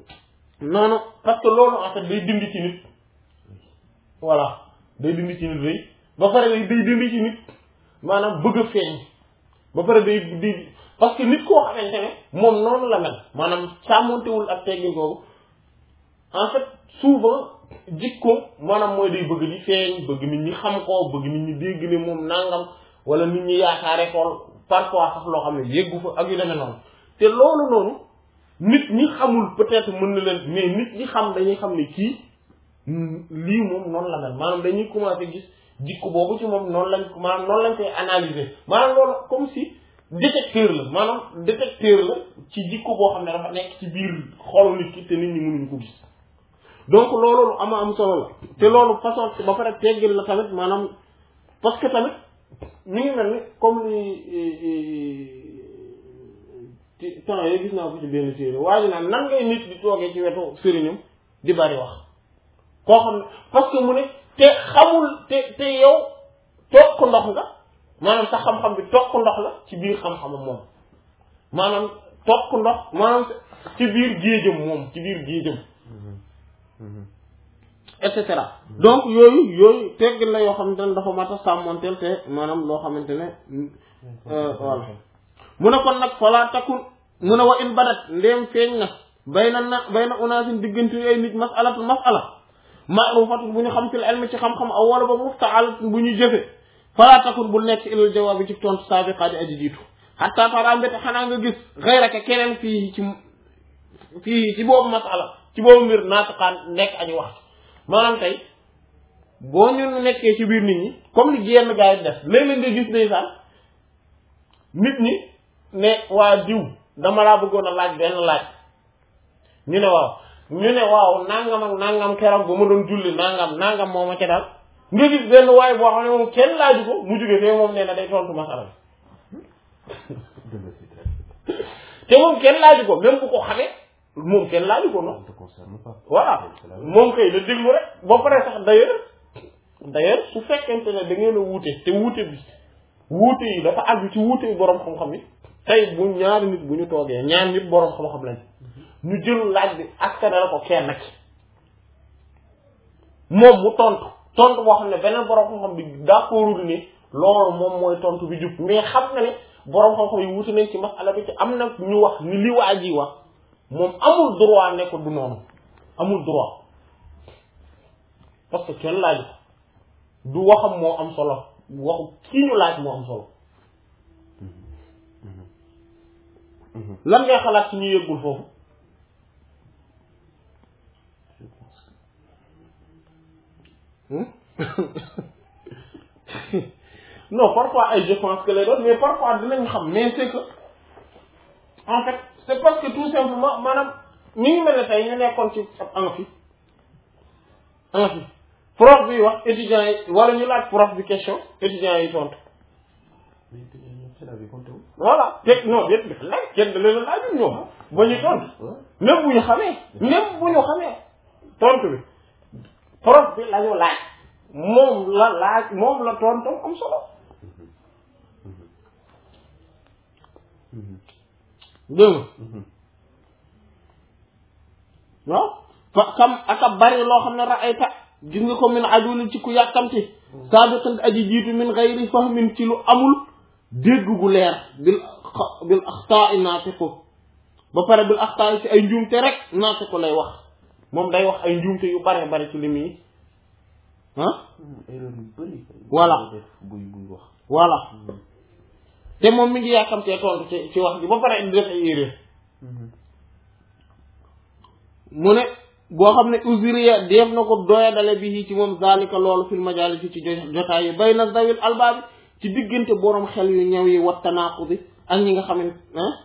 Speaker 1: day dindi ci nit voilà day dindi ci nit rëy ba pare day dindi ci nit maanaam bëgg a feeñ ba pare day di parce que nit koo xamante ne moom noonu la mel maanaam sàmmontewul ak teggin googu en fait souvent jikko maanaam mooy day bëgg di feeñ bëgg nit ñi xam ko bëgg nit ñi dégg ne moom nangam wala nit ñi yaakaare xool parfois sax loo xam ne yéggu fa ak yu demee noonu te loolu noonu nit ñi xamul peut-être mën na leen mais nit ñi xam dañuy xam ne kii lii moom noonu la mel maanaam dañuy commencer gis jikko boobu ci moom noonu lañ koy analyser maanaam loolu comme si détecteur la ci jikko boo xam ne dafa nekk ci biir xolu nit ki te nit ñi mënuñu ko gis donc loolu lu am solo la te loolu façon ba pare teggil la tamit maanaam parce que tamit mi ngi mel ni comme li temps yooyu gis naa ko ci benn téere waaye naan nan ngay nit di toogee ci wetu sëriñam di bari wax koo xam ne parce que mu ne te xamul te yow tokk ndox nga maanaam sa xam-xam bi tokk ndox la ci biir xam-xamam moom maanaam tokk ndox maanaam ci biir géejam et cetera donc yooyu teggin la yoo xamante ne dafa mat a sàmmonteel te maanaam loo xamante ne voilà mu ne kon nag falaa takun mu ne wa in badat ndéem feeñ na bayna unaasin diggante ay nit masala ma'rufatun bu ñu xam fil ilmi ci xam-xam aw wala ba mufta'alatun bu ñu jëfe falaa takun bul nekk ilal jawaabi ci tontu saabiqaati aji jiitu hatta tara mbete xanaa nga gis gayraka keneen fii ci boobu masala ci boobu mbir naatiqaan nekk aji wax maanaam tey boo ñu nekkee ci biir nit ñi comme li yenn gaa yi def léeg-léeg nga gis ndeysaan nit ñi ne waa diw dama laa bëggoon a laaj benn laaj ñu ne waaw nangam ak nangam keroog ba ma doon julli nangam moo ma ca daal nga gis benn waay boo xam ne moom kenn laaju ko mu jóge fee moom nee na day tontu masala bi te moom kenn laaju ko même bu ko xamee moom kenn laaju ko non voilà moom kay da déglu rek ba pare sax d'ailleurs su fekkente ne da ngeen a wuute te wuute yi dafa àgg ci wuute yi boroom xam-xam yi tey bu ñaari nit bu ñu toogee ñaar nit boroom xam-xam lañ ñu jël laaj bi askanale ko kenn ci moom mu tontu boo xam ne beneen boroom xam-xam bi d'accordul ni loolu moom mooy tontu bi jub mais xam na ne boroom xam-xam yi wuute nañ ci masala bi te am na ñu wax ni li waa ji wax moom amul droit ne ko du noonu amul droit parce que kenn laaj ko du waxam moo am solo waxu kii ñu laaj moo am solo lan ngay xalaat ci ñu yëggul foofu non parfois ay je pense que lay doon mais parfois dinañ xam mais c'est que en fait c'est parce que tout simplement maanaam mi ngi mel ne tey ñu nekkoon ci ab amphi prof bi wax étudiants yi wala ñu laaj prof bi question étudiants yi tontu voilà te non déet laaj kenn da leen laajul ñoom ba ñu tontu même bu ñu xamee tontu bi prof bi la ñu laaj moom la tontu am solo dégg nga waaw fa kam aka bari loo xam ne ra'ayta gis nga ko min aduli ci ku yàkkamti sabiqan aji jiitu min ghayri fahmin ci lu amul dégg gu leer bil axta'i naate ko ba pare bil axta'i ci ay njuumte rek naate ko lay wax moom day wax ay njuumte yu bari ci li muy
Speaker 2: erreur yu bari
Speaker 1: voilà
Speaker 2: buy wax
Speaker 1: voilà te moom mi ngi yàkkamtee tontu ci wax ji ba pare di def ay erreur mu ne boo xam ne usiriya def na ko doya dale bi ci moom zalika loolu fil majalis ci jotaay yi bayna zawil albaabi ci diggante boroom xel yu ñëw yi wat tanaqudi ak ñi nga xam ne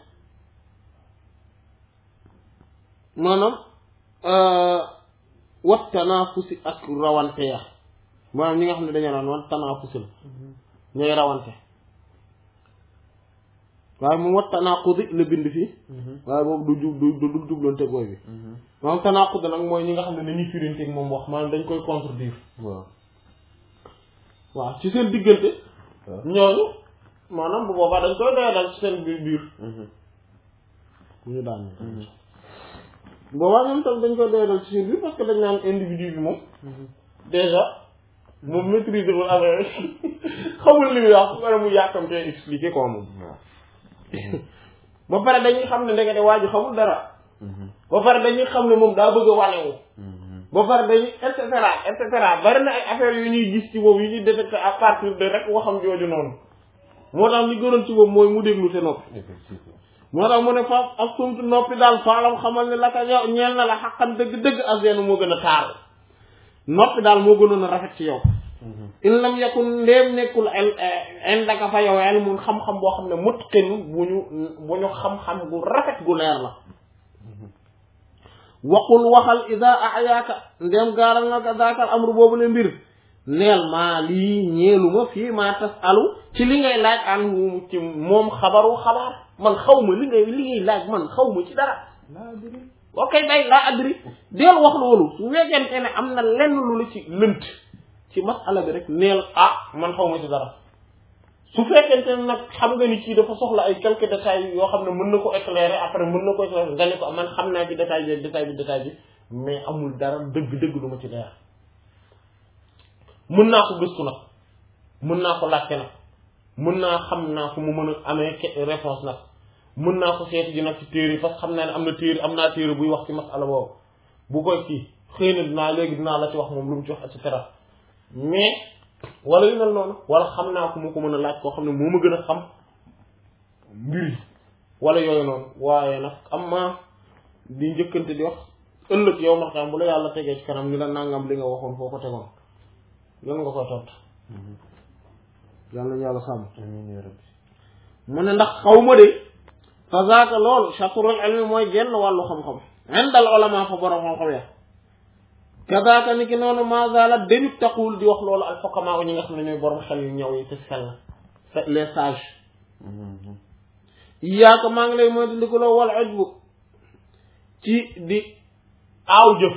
Speaker 1: maanaam wat tanafusi ak rawante ya maanaam ñi nga xam ne dañoo naan wat tanafusi la ñooy rawante waaye moom wat tanaqudi la bind fii waaye boobu du jublante gooy bi maanaam tanaqud nag mooy ñi nga xam ne dañuy firanteeg moom wax maanaam dañ koy contredire waaw ci seen diggante ñooñu maanaam bu boobaa dañ koy doyadal ci seen biir ñu daan boobaa ñoom tam dañ koy doyadal ci seen biir parce que dañ naan individu bi moom déjà moom maîtriser bu affaire xamul li muy wax wala mu yàkkamtee expliquer quoi moom ba pare dañuy xam ne ndekete waa ji xamul dara ba pare dañuy xam ne moom daa bëgg a wanewu ba pare dañuy et cetera bari na ay affaires yu ñuy gis ci boobu yu ñuy détecter à partir de rek waxam jooju noonu moo tax li gënoon ci boobu mooy mu déglu te noppi moo tax mu ne fa ak sumtu noppi daal faalam xamal ne la ka ñeel na la xaqan dëgg-dëgg azeenu moo gën a taaru noppi daal moo gënoon a rafet ci yow in lam yakun ndéem nekkul indaka fa yow el mun xam-xam boo xam ne mutqin bu ñu xam-xam gu rafet gu leer la waxul waxal ida ayaaka ndéem gaaral nga ka daakal amru boobu le mbir neel maa lii ñeeluma fii maa tas alu ci li ngay laaj an ci moom xabaar man xaw ma li ngay laaj man xaw ma ci dara ok day laa adri deel wax loolu su weggente ne am na lenn lu la ci lënt ci masala bi rek neel man xaw ma ci dara su fekkente ne nag xam nga ni kii dafa soxla ay quelques détails yoo xam ne mën na ko éclairer après mën na ko éclairer nga ne ko man xam naa ci détail bi mais amul dara dëgg du ma ci leer mën naa ko gëstu nag mën naa ko laajte nag mën naa xam naa fu mu mën a amee réponse nag mën naa ko seeti ji nag ci téere parce que xam naa ne am naa téere buy wax ci masala boobu bu koy kii xëy na dinaa la ci wax moom lu mu ci wax et cetera mais wala yu mel noonu wala xam naa ku ma ko mën a laaj koo xam ne moo ma gën a xam mbir yi wala yooyu noonu waaye nag am ma di njëkkante di wax ëllëg yow ma xam bu la yàlla tegee ci kanam ni la nangam li nga waxoon foo ko tegoon lan nga koy tontu yàlla yàlla sàmm
Speaker 2: amiin yaa rabbi.
Speaker 1: mu ne ndax xaw ma de fa zaaka loolu shatrul ilmi mooy genn wàllu xam-xam indal ulama fa borom xam-xam ya kazaaka ni ki noonu mazala dañu taxul di wax loolu al fuqaha ñi nga xam ne ñooy borom xel yu ñëw yi te sell les sages iyaaka maa ngi lay mooy di ndikaloo wal ujbu ci di aaw jëf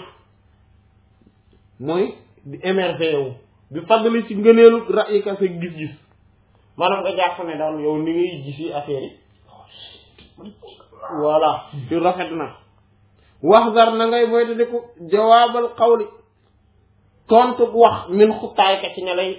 Speaker 1: mooy di émerveillé wu bi fadli ci ngëneelu ra'yika sa gis-gis maanaam nga jàpp ne daal yow ni ngay gisi affaire yi voilà yu rafet na waxdar na ngay moytu di ko jawaabal xawli tontu wax min xuttaay ka ci ne lay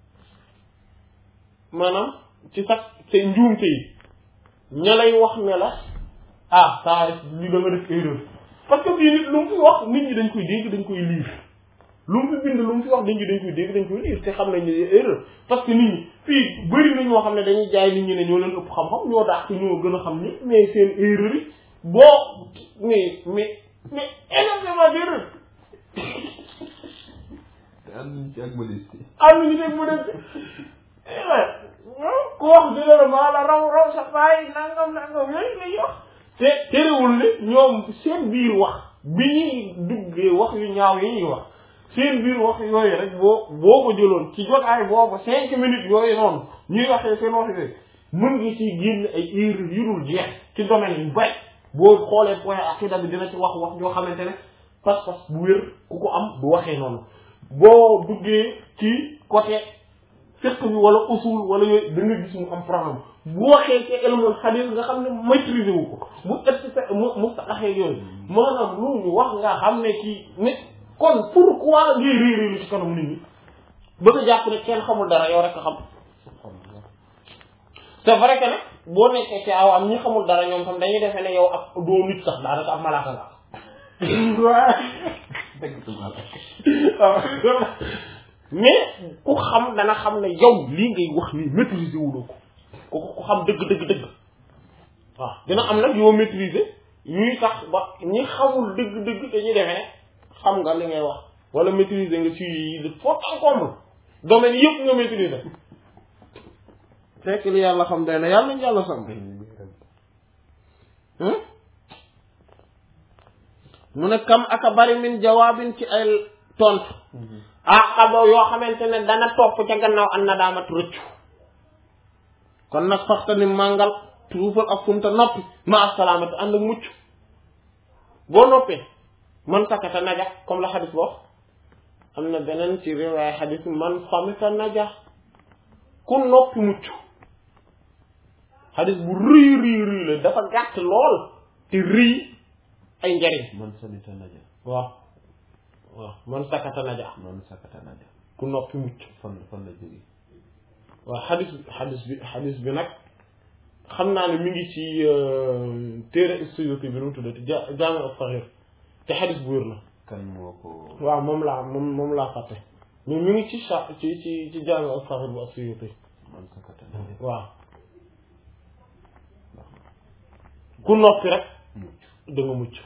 Speaker 1: maanaam ci sax sa njuumte yi ña lay wax ne la ah saa li da nga def erreur parce que fii nit lu mu fi wax nit ñi dañ koy dégg dañ koy liir lu mu fi bind lu mu fi wax nit ñi dañ koy dégg dañ koy liir te xam nañ ne erreur parce que nit ñi fii bëri na ñoo xam ne dañuy jaay nit ñi ne ñoo leen ëpp xam-xam ñoo daax ñoo gën a xam ni mais seen erreur yi boo mais énormément d'erreur
Speaker 2: te ànd ci ak modestie.
Speaker 1: ànd ñu dégg modestie ku wax dina la maa la raw sa baay nangam yooyu lay wax te terewul ne ñoom seen biir wax bi ñuy duggee wax yu ñaaw yi ñuy wax seen biir wax yooyu rek boo ko jëloon ci jotaay boobu 5 minutes yooyu noonu ñuy waxee seen wax yooyu mën nga ci génn ay erreur yu dul jeex ci domaine yu bari boo xoolee point aqida bi dina ci wax yoo xamante ne pas-pas bu wér ku ko am du waxee noonu boo duggee ci côté fiqh bi wala usul wala yooyu da nga gis mu am problème bu waxee ci ilmul hadith nga xam ne maîtriser wu ko bu ëtt mu taxee yooyu maanaam lu ñu wax nga xam ne kii mais kon pourquoi ngay réeréelu ci kanam nit ñi bëgg a jàpp ne kenn xamul dara yow rek a xam c'est vrai que nag boo nekkee ci awaam ñi xamul dara ñoom tam dañuy defee ne yow ak doo nit sax daanaka am malaaka nga mais ku xam dana xam ne yow lii ngay wax nii maîtriser wuloo ko ku xam dëgg waaw dina am nag yoo maîtriser ñuy tax ba ñi xamul dëgg dañuy defee ne xam nga li ngay wax wala maîtriser nga ci de fort en comble domaine yëpp nga maîtriser fekk li yàlla xam day na yàlla nañu yàlla sam mu ne kam aka bari min jawaabin ci ay tontu aqaba yoo xamante ne dana topp ca gannaaw an na daamatu rëccu kon nag faxta ni màngal tuufal ak funta noppi ma asalaamati ànd ak mucc boo noppee man sakata naja comme la xadis boo am na beneen ci riwaaya xadis man famita naja ku noppi mucc xadis bu rëy la dafa gàtt lool te rëy ay njariñ
Speaker 2: man samita naja
Speaker 1: waaw man sakata naja ku noppi mucc
Speaker 2: fan la jóge
Speaker 1: waaw xadis bi nag xam naa ne mi ngi ci téere Suyuti bi nu mu tuddati Jaami as-Saxiir te xadis bu wér la
Speaker 2: kan moo ko
Speaker 1: waaw moom laa fàtte mais mi ngi ci Jaami as-Saxiir bu as-Suyuti
Speaker 2: man sakata naja
Speaker 1: waaw ku noppi rek da nga mucc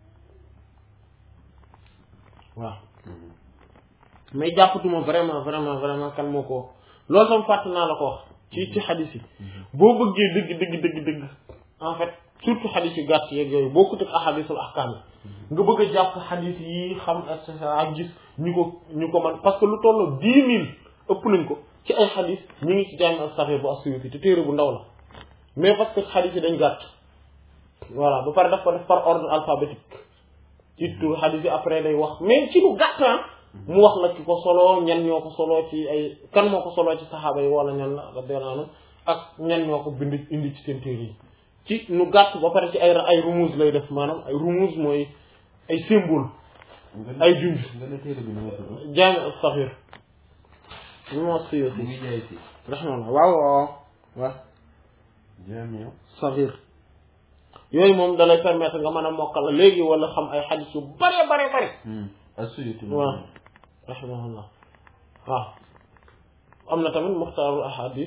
Speaker 1: waaw mais jàppatuma vraiment kan moo ko loolu tam fàtt naa la ko wax ci xadis yi boo bëggee dëgg en fait surtout xadis yu gàtt yeeg yooyu boo ko teg ahadisul ahkaam yi nga bëgg a jàpp xadis yi xam et cetera ak gis ñu ko man parce que lu toll 10 000 ëpp nañ ko ci ay xadis ñu ngi ci Jaami as-Saxiir bu as-Suyuti te téere bu ndaw la mais parce que xadis yi dañ gàtt voilà ba pare daf ko def par ordre alphabétique ci tur xadis yi après day wax mais ci lu gàtt mu wax la ki ko solo ñan ñoo ko solo ci ay kan moo ko solo ci saxaaba yi wala ñan la radiyallahu anhum ak ñan ñoo ko bind indi ci seen téere yi ci nu gàtt ba pare ci ay rumuz lay def maanaam ay rumuz mooy ay symbole ay junj
Speaker 2: nga ne téere bi nu mu tudd
Speaker 1: Jaami as-Saxiir li moo Suyuti
Speaker 2: mu ngi jaay si
Speaker 1: rahmaanallah waaw
Speaker 2: Jaami
Speaker 1: as-Saxiir yooyu moom da lay permettre nga mën a mokkal léegi wala xam ay xadis yu bare
Speaker 2: as-Suyuti
Speaker 1: waaw rahimahullah waaw am na tamit muxtaarul ahadis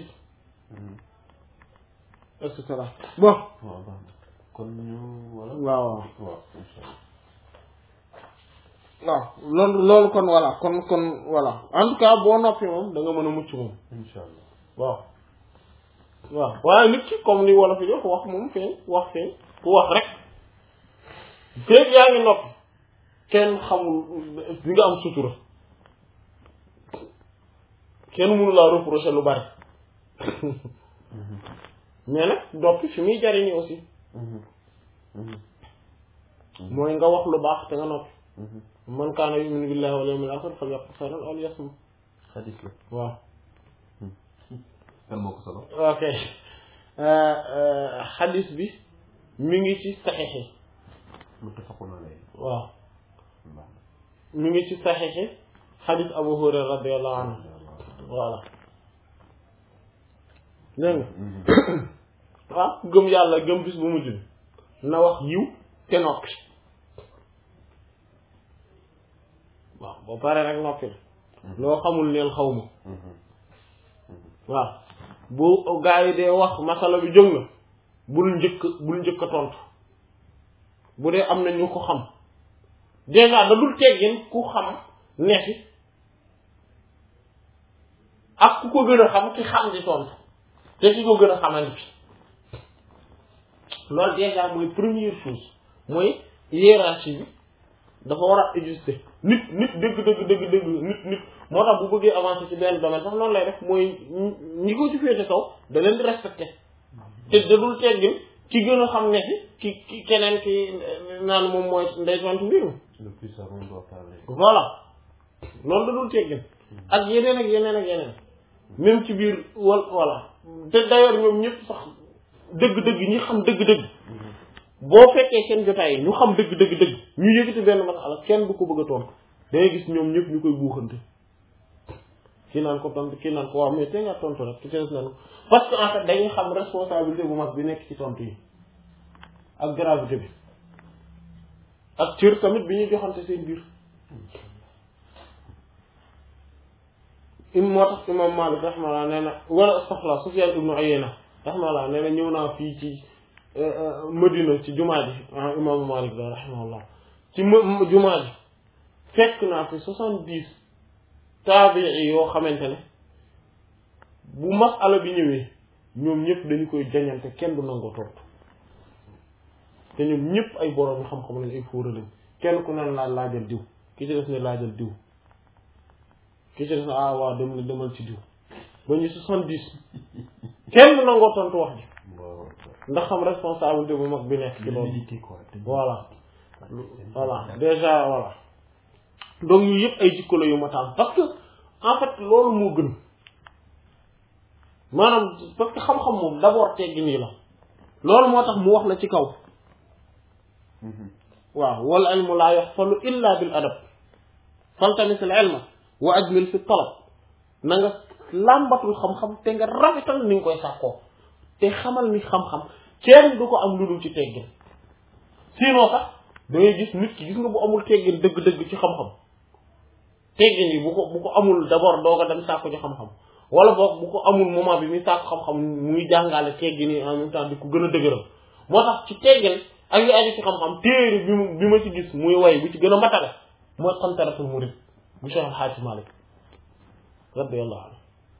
Speaker 1: et cetera bon
Speaker 2: kon ñu wala
Speaker 1: waaw waaw loolu kon voilà kon voilà en tout cas boo noppi moom da nga mën a mucc moom
Speaker 2: insha allah
Speaker 1: waaw waaye nit ki comme ni wolof yi def wax moom feeñ ku wax rek feeg yaa ngi noppi kenn xamul di nga am sutura kenn mënu laa reprocher lu bari mais nag noppi fi muy jariñi aussi mooy nga wax lu baax te nga noppi man kaana yu'minu billahi wal yawmil akhir falyaqul khayran aw liyasmut
Speaker 2: xadis la
Speaker 1: waaw
Speaker 2: kan moo ko solo
Speaker 1: ok xadis bi mi ngi ci saxiix yi
Speaker 2: muttafaqun alayhi
Speaker 1: waaw mi ngi ci saxiix yi xadis Abu Hurayra radiyallahu anhu voilà dégg nga waaw gëm yàlla gëm bis bu mujj bi na wax yiw te noppi waaw boo paree rek noppi loo xamul neel xaw ma waaw bu gaa yi dee wax masala bi jóg na bul njëkk a tontu bu dee am na ñu ko xam déjà da dul teggin ku xam neexi ak ku ko gën a xam ki xam di tontu te ki ko gën a xamal bi loolu déjà mooy première chose mooy hiérarchie bi dafa war a exister nit dëgg nit moo tax bu bëggee avancer ci benn domaine sax noonu lay def mooy ñi ko ci féete kaw da leen di respecter te da dul teggin ki gën a xam ne ki keneen ki naan moom mooy ndey tontu mbir mi
Speaker 2: le plus savant doit parler
Speaker 1: voilà loolu da dul teggin ak yeneen même ci biir voilà te d'ailleurs ñoom ñëpp sax dëgg-dëgg ñi xam dëgg-dëgg boo fekkee seen jotaay ñu xam dëgg ñu yëkkati benn masala kenn du ko bëgg a tontu dangay gis ñoom ñëpp ñu koy buuxante kii naan ko tontu kii naan ko waaw mais te nga tontu rek ci des naan parce que en fait dañuy xam responsabilité bu mag bi nekk ci tontu yi ak gravité bi ak cër tamit bi ñuy joxante seen biir moo tax imam Malik rahimahullah nee na wala astaghfirullah Sufyan ibnu Uyayna rahimahullah nee na ñëw naa fii ci Madina ci jumaa ji imaamu Malik la rahimahullah ci jumaa ji fekk naa fi 70 taabii yoo xamante ne bu masala bi ñëwee ñoom ñëpp dañu koy jañante kenn du nangoo tontu te ñoom ñëpp ay borom yu xam-xam lañ ay fóora lañ kenn ku ne laajal diw ki ci des ne laajal diw ki ci des ne waaw demal ci diw ba ñu 70 kenn du nangoo tontu wax ji ndax xam responsabilité bu mag bi nekk ci loolu voilà déjà voilà donc yu yëpp ay jikko la yu ma taam parce que en fait loolu moo gën maanaam parce que xam-xam moom d'abord teggi nii la loolu moo tax mu wax la ci kaw waaw wal ilmu laa yuhfalu illa bil adab faltamis al ilma wa ajmil fi talab na nga làmbatul xam-xam te nga rafetal ni nga koy sàkkoo te xamal ni xam-xam kenn du ko am lu dul ci teggin sinon sax da ngay gis nit ki gis nga bu amul teggin dëgg-dëgg ci xam-xam teggin yi bu ko amul d'abord doog a dem sàkku ci xam-xam wala boog bu ko amul moment bi muy sàkku xam-xam muy jàngale teggin yi en même temps di ko gën a dëgëral moo tax ci teggin ak yu aju ci xam-xam téere bi ma ci gis muy way bu ci gën a matale mooy Qantaratul Murid bu Cheikh Al-Hadj Malick radiyallahu anhu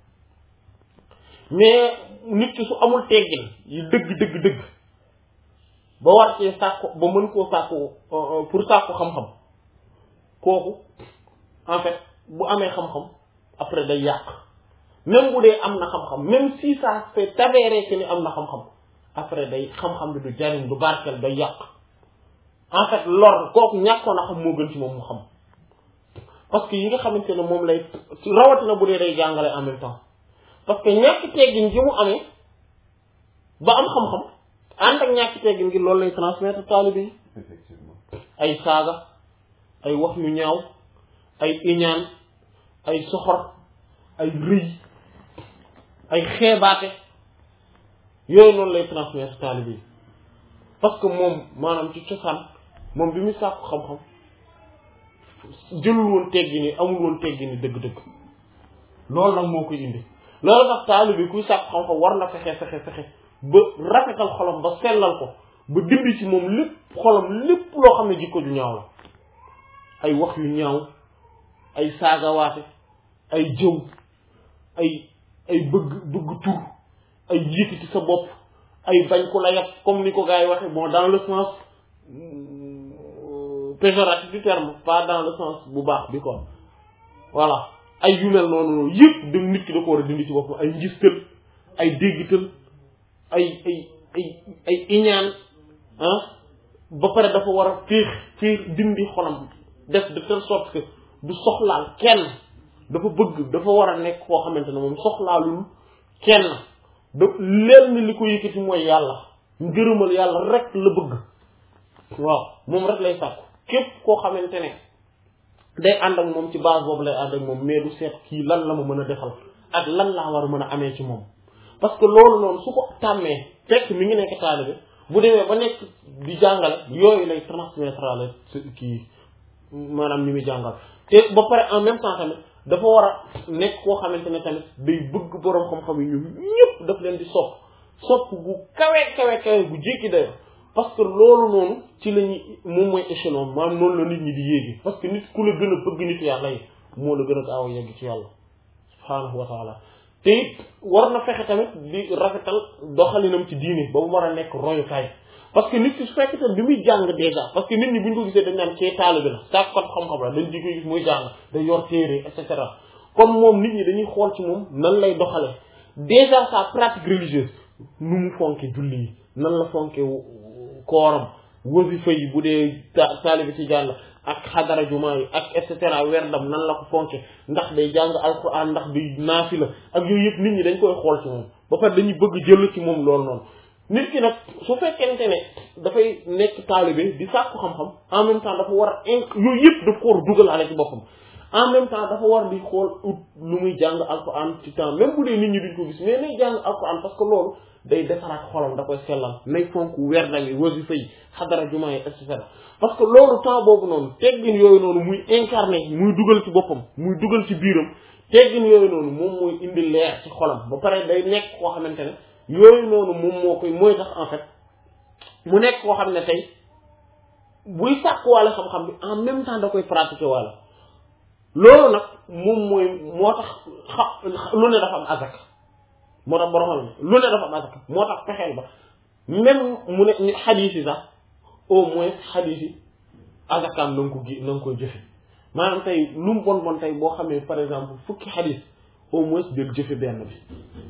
Speaker 1: mais nit ki su amul teggin yi dëgg ba war cee sàkku ba mën koo sàkku pour sàkku xam-xam kooku en fait bu amee xam-xam après day yàq même bu dee am na xam-xam même si ça fait avéré que ni am na xam-xam après day xam-xam bi du jariñ du barkeel day yàq en fait lor kooku ñàkkoon a xam moo gën ci moom mu xam parce que yi nga xamante ne moom lay rawatina bu dee day jàngale en même temps parce que ñàkk teggin gi mu amee ba am xam-xam ànd ak ñàkk teggin gi loolu lay transmettre taalibe yi
Speaker 2: effectivement
Speaker 1: ay saaga ay wax yu ñaaw ay iñaan ay soxor ay rëy ay xeebaate yooyu noonu lay transmettre taalibe yi parce que moom maanaam ci cosaan moom bi muy sàkku xam-xam jëlul woon teggin yi amul woon teggin yi dëgg-dëgg loolu nag moo koy indi loolu tax taalibe bi kuy sàkku xam-xam war na fexe ba rafetal xolam ba sellal ko ba dindi ci moom lépp xolam lépp loo xam ne jikko ju ñaaw la ay wax yu ñaaw ay saagawaate ay jëw ay bëgg tur ay yëkkati sa bopp ay bañ ko la yàpp comme ni ko gars yi waxe bon dans le sens péjoratif du terme pas dans le sens bu baax bi quoi voilà ay yu mel noonu yëpp da nit ki da ko war a dindi ci boppam ay ngistal ay déggital ay iñaan ba pare dafa war a fiix dindi xolam def de telle sorte que du soxlaal kenn dafa bëgg dafa war a nekk koo xamante ne moom soxlaalul kenn da lenn li ko yëkkati mooy yàlla ngërëmal yàlla rek la bëgg waaw moom rek lay sàkku képp koo xamante ne day ànd ak moom ci base boobu lay ànd ak moom mais du seet kii lan la ma mën a defal ak lan laa war a mën a amee ci moom parce que loolu noonu su ko tàmmee fekk mi ngi nekk taalibe bu demee ba nekk di jàngale yooyu lay transmettre la kii maanaam ñu muy jàngal te ba pare en même temps tamit dafa war a nekk koo xamante ne tamit day bëgg boroom xam-xam yi ñoom ñëpp daf leen di sopp gu kawe bu jékki dayo parce que loolu noonu ci la ñu moom mooy échelon maanaam noonu la nit ñi di yéegi parce que nit ku la gën a bëgg nit yàlla yi moo la gën a gaaw a yegg ci yàlla subhaanahu wa taala te it war na fexe tamit di rafetal doxalinam ci diine ba mu war a nekk royukaay parce que nit ki su fekkee tam bi muy jàng déjà parce que nit ñi bu ñu ko gisee dañ naan kee taalibe la sàkkat xam-xam la dañ di koy gis muy jàng day yor téere et cetera comme moom nit ñi dañuy xool ci moom nan lay doxale déjà sa pratique religieuse nu mu fonke julli yi nan la fonke kooram wasifa yi bu dee taalibe ci jàng ak xadara jumaa yi ak et cetera werdam nan la ko fonke ndax day jàng alquran ndax day naafila ak yooyu yëpp nit ñi dañ koy xool ci moom ba pare dañuy bëgg jël ci moom loolu noonu nit ki nag su fekkente ne dafay nekk taalibe di sàkku xam-xam en même temps dafa war a yooyu yëpp daf ko war a dugalaale ci boppam en même temps dafa war di xool ut lu muy jàng alquran ci temps même bu dee nit ñi duñ ko gis mais nay jàng alquran parce que loolu day defaraat xolam da koy sellal nay fonk werda yi wasifa yi xadara jumaa yi et cetera parce que loolu temps boobu noonu teggin yooyu noonu muy incarné muy dugal ci boppam muy dugal ci biiram teggin yooyu noonu moom mooy indi leer ci xolam ba pare day nekk koo xamante ne yooyu noonu moom moo koy mooy tax en fait mu nekk koo xam ne tey buy sàkk wàlla xam-xam bi en même temps da koy pratiquer wàlla loolu nag moom mooy moo tax lu ne dafa am azak moo tax borom xam ne lu ne dafa am azak moo tax fexeel ba même mu ne xadiis yi sax au moins xadiis yi azakam na nga ko na nga koy jëfe maanaam tey lu mu bon tey boo xamee par exemple fukki xadiis au moins del jëfe benn bi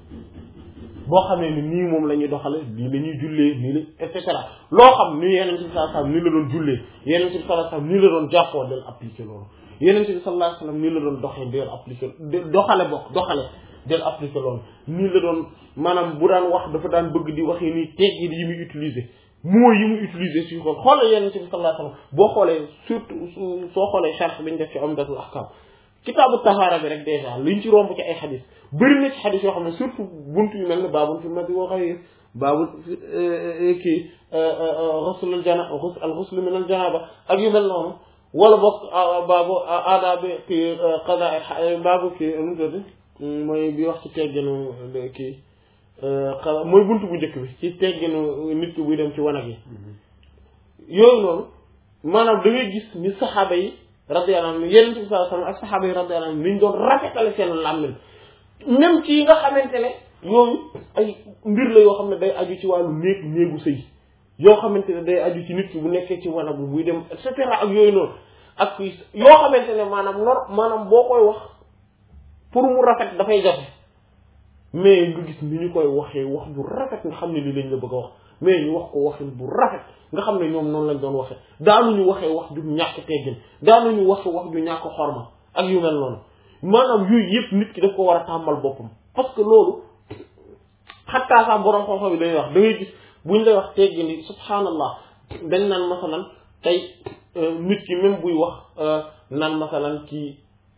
Speaker 1: boo xamee ni nii moom la ñuy doxale nii la ñuy jullee nii la et cetera loo xam ni yeneen ci sallallahu alayhi wasallam nii la doon jullee yeneen ci sallallahu alayhi wasallam nii la doon jàppoo del appliquer loolu yeneen ci sallallahu alayhi wasallam nii la doon doxee del appliquer doxale del appliquer loolu nii la doon maanaam bu daan wax dafa daan bëgg di waxee nii teggi yi muy utiliser mooy yi muy utiliser suy xoole yeneen ci sallallahu alayhi wasallam boo xoolee surtout soo xoolee sharh bi ñu def ci Umdatul Ahkam kitaabu tahaara bi rek déjà liñ ci romb ci ay xadis bëri na ci xadis yoo xam ne surtout buntu yu mel ne baabul fi mati woo xëy baabul kii al ghusl min al janaba ak yu mel noonu wala boog baabu aadaabi kii qadaa baabu kii nu mu tudd mooy bi wax ci tegginu kii mooy buntu bu njëkk bi ci tegginu nit ki buy dem ci wanag yi yooyu noonu maanaam da ngay gis ni saxaaba yi radiyallahu anhu yeneen bi sallallahu alayhi wasallam ak saxaaba yi radiyallahu anhu niñ doon rafetale seen làmmiñ même ci yi nga xamante ne yooyu ay mbir la yoo xam ne day aju ci wàllu néegu sëy yoo xamante ne day aju ci nit ki bu nekkee ci wanag bu buy dem et cetera ak yooyu noonu ak yoo xamante ne maanaam boo koy wax pour mu rafet dafay jafe mais nga gis ni ñu koy waxee wax bu rafet nga xam ne lii lañ la bëgg a wax mais ñu wax ko waxin bu rafet nga xam ne ñoom noonu lañ doon waxee daanuñu waxee wax ju ñàkk teggin daanuñu wax ju ñàkk xorma ak yu mel noonu maanaam yooyu yëpp nit ki daf ko war a tàmmal boppam parce que loolu xattaa sax borom xam-xam yi dañuy wax da ngay gis buñ lay wax teggin yi subhaanallah dañ naan masalan tey nit ki même buy wax naan masalan kii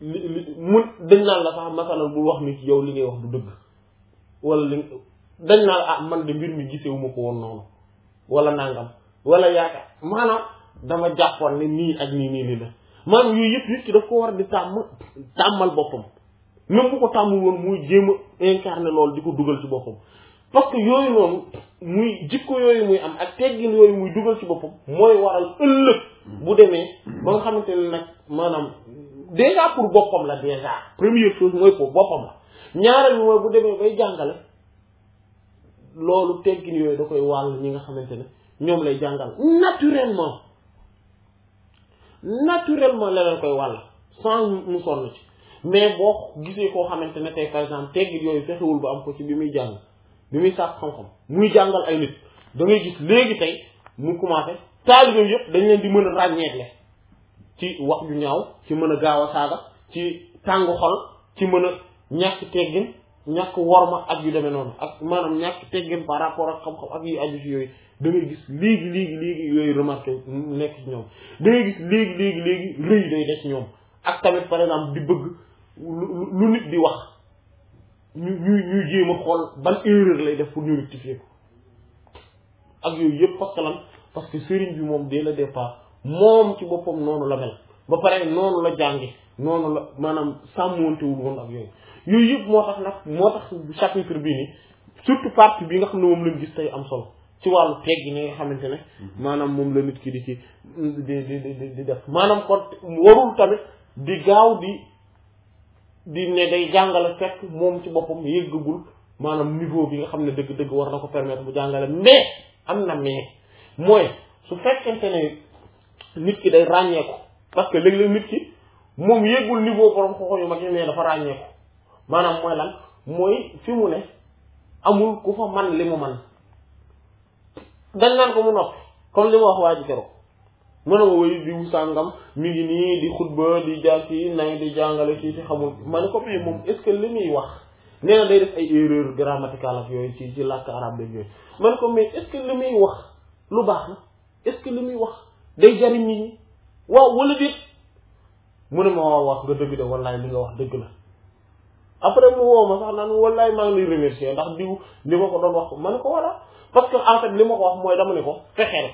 Speaker 1: dañ naan la sax masalan bul wax ni yow li ngay wax du dëgg wala dañ naan man de mbir mi gisewuma ko woon noonu wala nangam wala yaakaar maanaam dama jàppoon ne nii ak nii la maanaam yooyu yëpp nit ki daf ko war di tàmmal boppam même bu ko tàmmul woon muy jéem a incarner loolu di ko dugal ci boppam parce que yooyu noonu muy jikko yooyu muy am ak teggin yooyu muy dugal ci boppam mooy waral ëllëg bu demee ba nga xamante ne nag maanaam déjà pour boppam la déjà première chose mooy pour boppam la ñaareel bi mooy bu demee bay jàngale loolu teggin yooyu da koy wàll ñi nga xamante ne ñoom lay jàngal naturellement la leen koy wàll sans mu sonn ci mais boo gisee koo xamante ne tey par exemple teggin yooyu fexewul ba am ko ci bi muy jàng bi muy sàkk xam-xam muy jàngal ay nit da ngay gis léegi tey mu commencé taalibe yëpp dañ leen di mën a ràññeetle ci wax ju ñaaw ci mën a gaaw a saaga ci tàng xol ci mën a ñàkk teggin ñàkk worma ak yu demee noonu ak maanaam ñàkk teggin par rapport ak xam-xam ak yu aju ci yooyu da ngay gis léegi yooyu remarqué nekk ci ñoom da ngay gis léegi rëy day des ci ñoom ak tamit par exemple di bëgg lu nit di wax ñuy jéem a xool ban erreur lay def pour ñu rectifier ko ak yooyu yëpp parce que lan parce que sëriñ bi moom dès le départ moom ci boppam noonu la mel ba pare noonu la jàngi noonu la maanaam sàmmoontewul woon ak yooyu yëpp moo tax chapitre bii nii surtout partie bi nga xam ne moom lañ gis tey am solo ci wàllu teggi ni nga xamante ne maanaam moom la nit ki di ci di def maanaam kon warul tamit di gaaw di ne day jàngale fekk moom ci boppam yëggagul maanaam niveau bi nga xam ne dëgg-dëgg war na ko permettre bu jàngale mais am na mais mooy su fekkente ne nit ki day ràññeeku parce que léeg-léeg nit ki moom yëggul niveau borom xoxo yu mag yi mais dafa ràññeeku maanaam mooy lan mooy fi mu ne amul ku fa man li mu man dañ naan ko mu noppi comme li ma wax waa ji keroog mën a ma woy diwu sàngam mi ngi nii di xutba di jàng ci nay di jàngale ci xamul ma ne ko mais moom est-ce que li muy wax nee na day def ay erreur grammaticale ak yooyu ci làkk arabe ak yooyu ma ne ko mais est-ce que li muy wax lu baax na est-ce que li muy wax day jariñ nit ñi waaw wala déet mu ne ma waaw wax nga dëgg de wallaay li nga wax dëgg la après mu woo ma sax naan wallaay maa ngi lay remercier ndax diw li ma ko doon wax ma ne ko voilà parce que en fait li ma ko wax mooy dama ne ko fexeel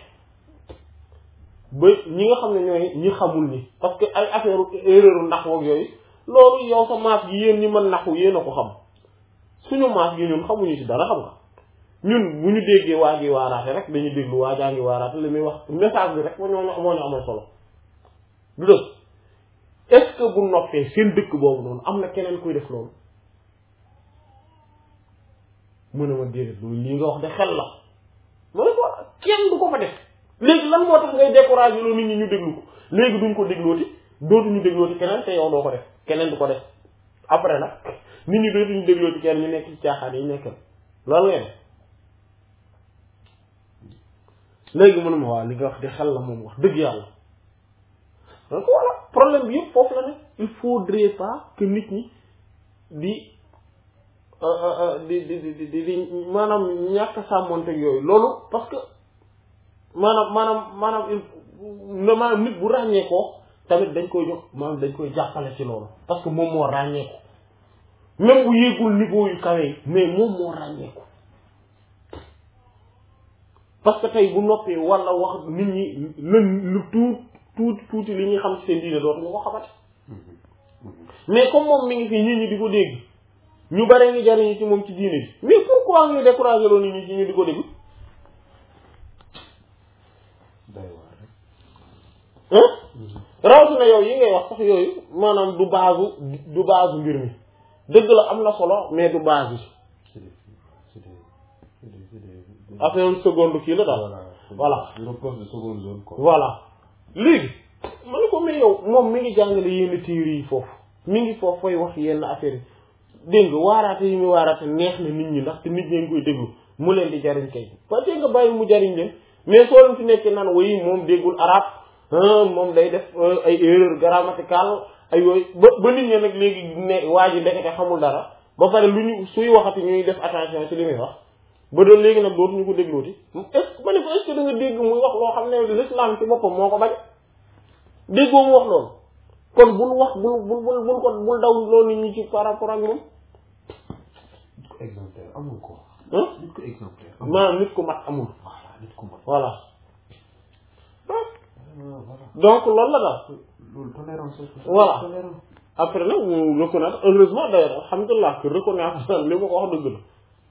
Speaker 1: ba ñi nga xam ne ñooy ñi xamul ñi parce que ay affaire erreur ndax woog yooyu loolu yow sa maas gi yéen ñi mën naxu yéen a ko xam suñu maas gi ñun xamuñu ci dara xam nga ñun bu ñu déggee waa ji waaraate rek dañuy déglu waa jaa ngi waaraate li muy wax message bi rek moo ñu amal solo du dëgg est-ce que bu noppee seen dëkk boobu noonu am na keneen kuy def loolu mu ne ma déedéet loolu lii nga wax de xel la ma ne ko kenn du ko fa def léegi lan moo tax ngay décourager loolu nit ñi ñu déglu ko léegi duñ ko déglooti dootuñu déglooti keneen te yow doo ko def keneen du ko def après nag nit ñi dootuñu déglooti kenn ñu nekk ci caaxaan yi nekkal loolu ngeen léegi mu ne ma waa li nga wax de xel la moom wax dëgg yàlla donc voilà problème bi yëpp foofu la ne il faudrait pas que nit ñi di maanaam ñàkk a sàmmonteeg yooyu loolu parce que maanaam nit bu ràññeekoo tamit dañ koy jox maanaam dañ koy jàppale ci loolu parce que moom moo ràññeeku même bu yéegul niveau yu kawe yi mais moom moo ràññeeku parce que tey bu noppee wala wax nit ñi lu tuuti li ñuy xam ci seen diine dootuñu ko xamante mais comme moom mi ngi fi nit ñi di ko dégg ñu bare ngi jariñu ci moom ci diine bi mais pourquoi ngi décourager loo nit ñi ci ñu di ko dégg rawatina yow yi ngay wax sax yooyu maanaam du base mbir mi dëgg la am na solo mais du base bi affaire seconde kii la daal voilà voilà léegi ma ne ko mais yow moom mi ngi jàngale yenn téere yi foofu mi ngi foofu fay wax yenn affaire yi dégg nga waaraate yi muy waaraate neex na nit ñi ndax te nit ñi ngi koy déglu mu leen di jariñ kay parce que nga bàyyi mu jariñ leen mais soo leen fi nekkee naan woy moom déggul arab moom day def ay erreur grammaticale ay yooyu ba nit ñi nag léegi ne waa ji ndekete xamul dara ba pare lu ñu suy waxati ñuy def attention ci li muy wax ba doon léegi nag dootuñu ko déglooti est-ce ma ne ko est-ce que da nga dégg muy wax loo xam ne l'islam ci boppam moo ko bañ déggoo mu wax loolu kon bul wax bul daw loo nit ñi ci par rapport ak moom.
Speaker 2: nit ko exemplaire amul ko. nit ko exemplaire amul
Speaker 1: maanaam nit ku mat amul.
Speaker 2: voilà nit ku mat.
Speaker 1: voilà. donc loolu la daal.
Speaker 2: loolu tolérance.
Speaker 1: voilà après nag mu reconnaître heureusement d'ailleurs alhamdulilah que reconnaître li ma ko wax dëgg la.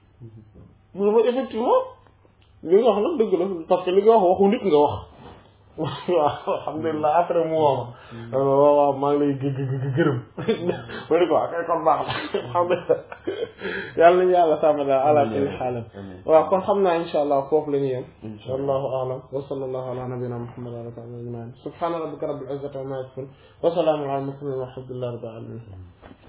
Speaker 1: mu ne ma effectivement li nga wax nag dëgg la parce que li nga wax waxu nit nga wax waaw alhamdulilah après mu woo ma waaw maa ngi lay gërëm ma ne ko akay kon baax na alhamdulilah yàlla nañu yàlla sàmm daal ala kulli xaalam waaw kon xam naa insha allah foofu la ñu yem wallahu a'lam wa sallallahu ala nabiyyina muhammad wa ala alihi wa sahbihi subhana rabbika rabbil izzati amma yasifun wa salamun ala al mursalin walhamdulillahi rabbil alamin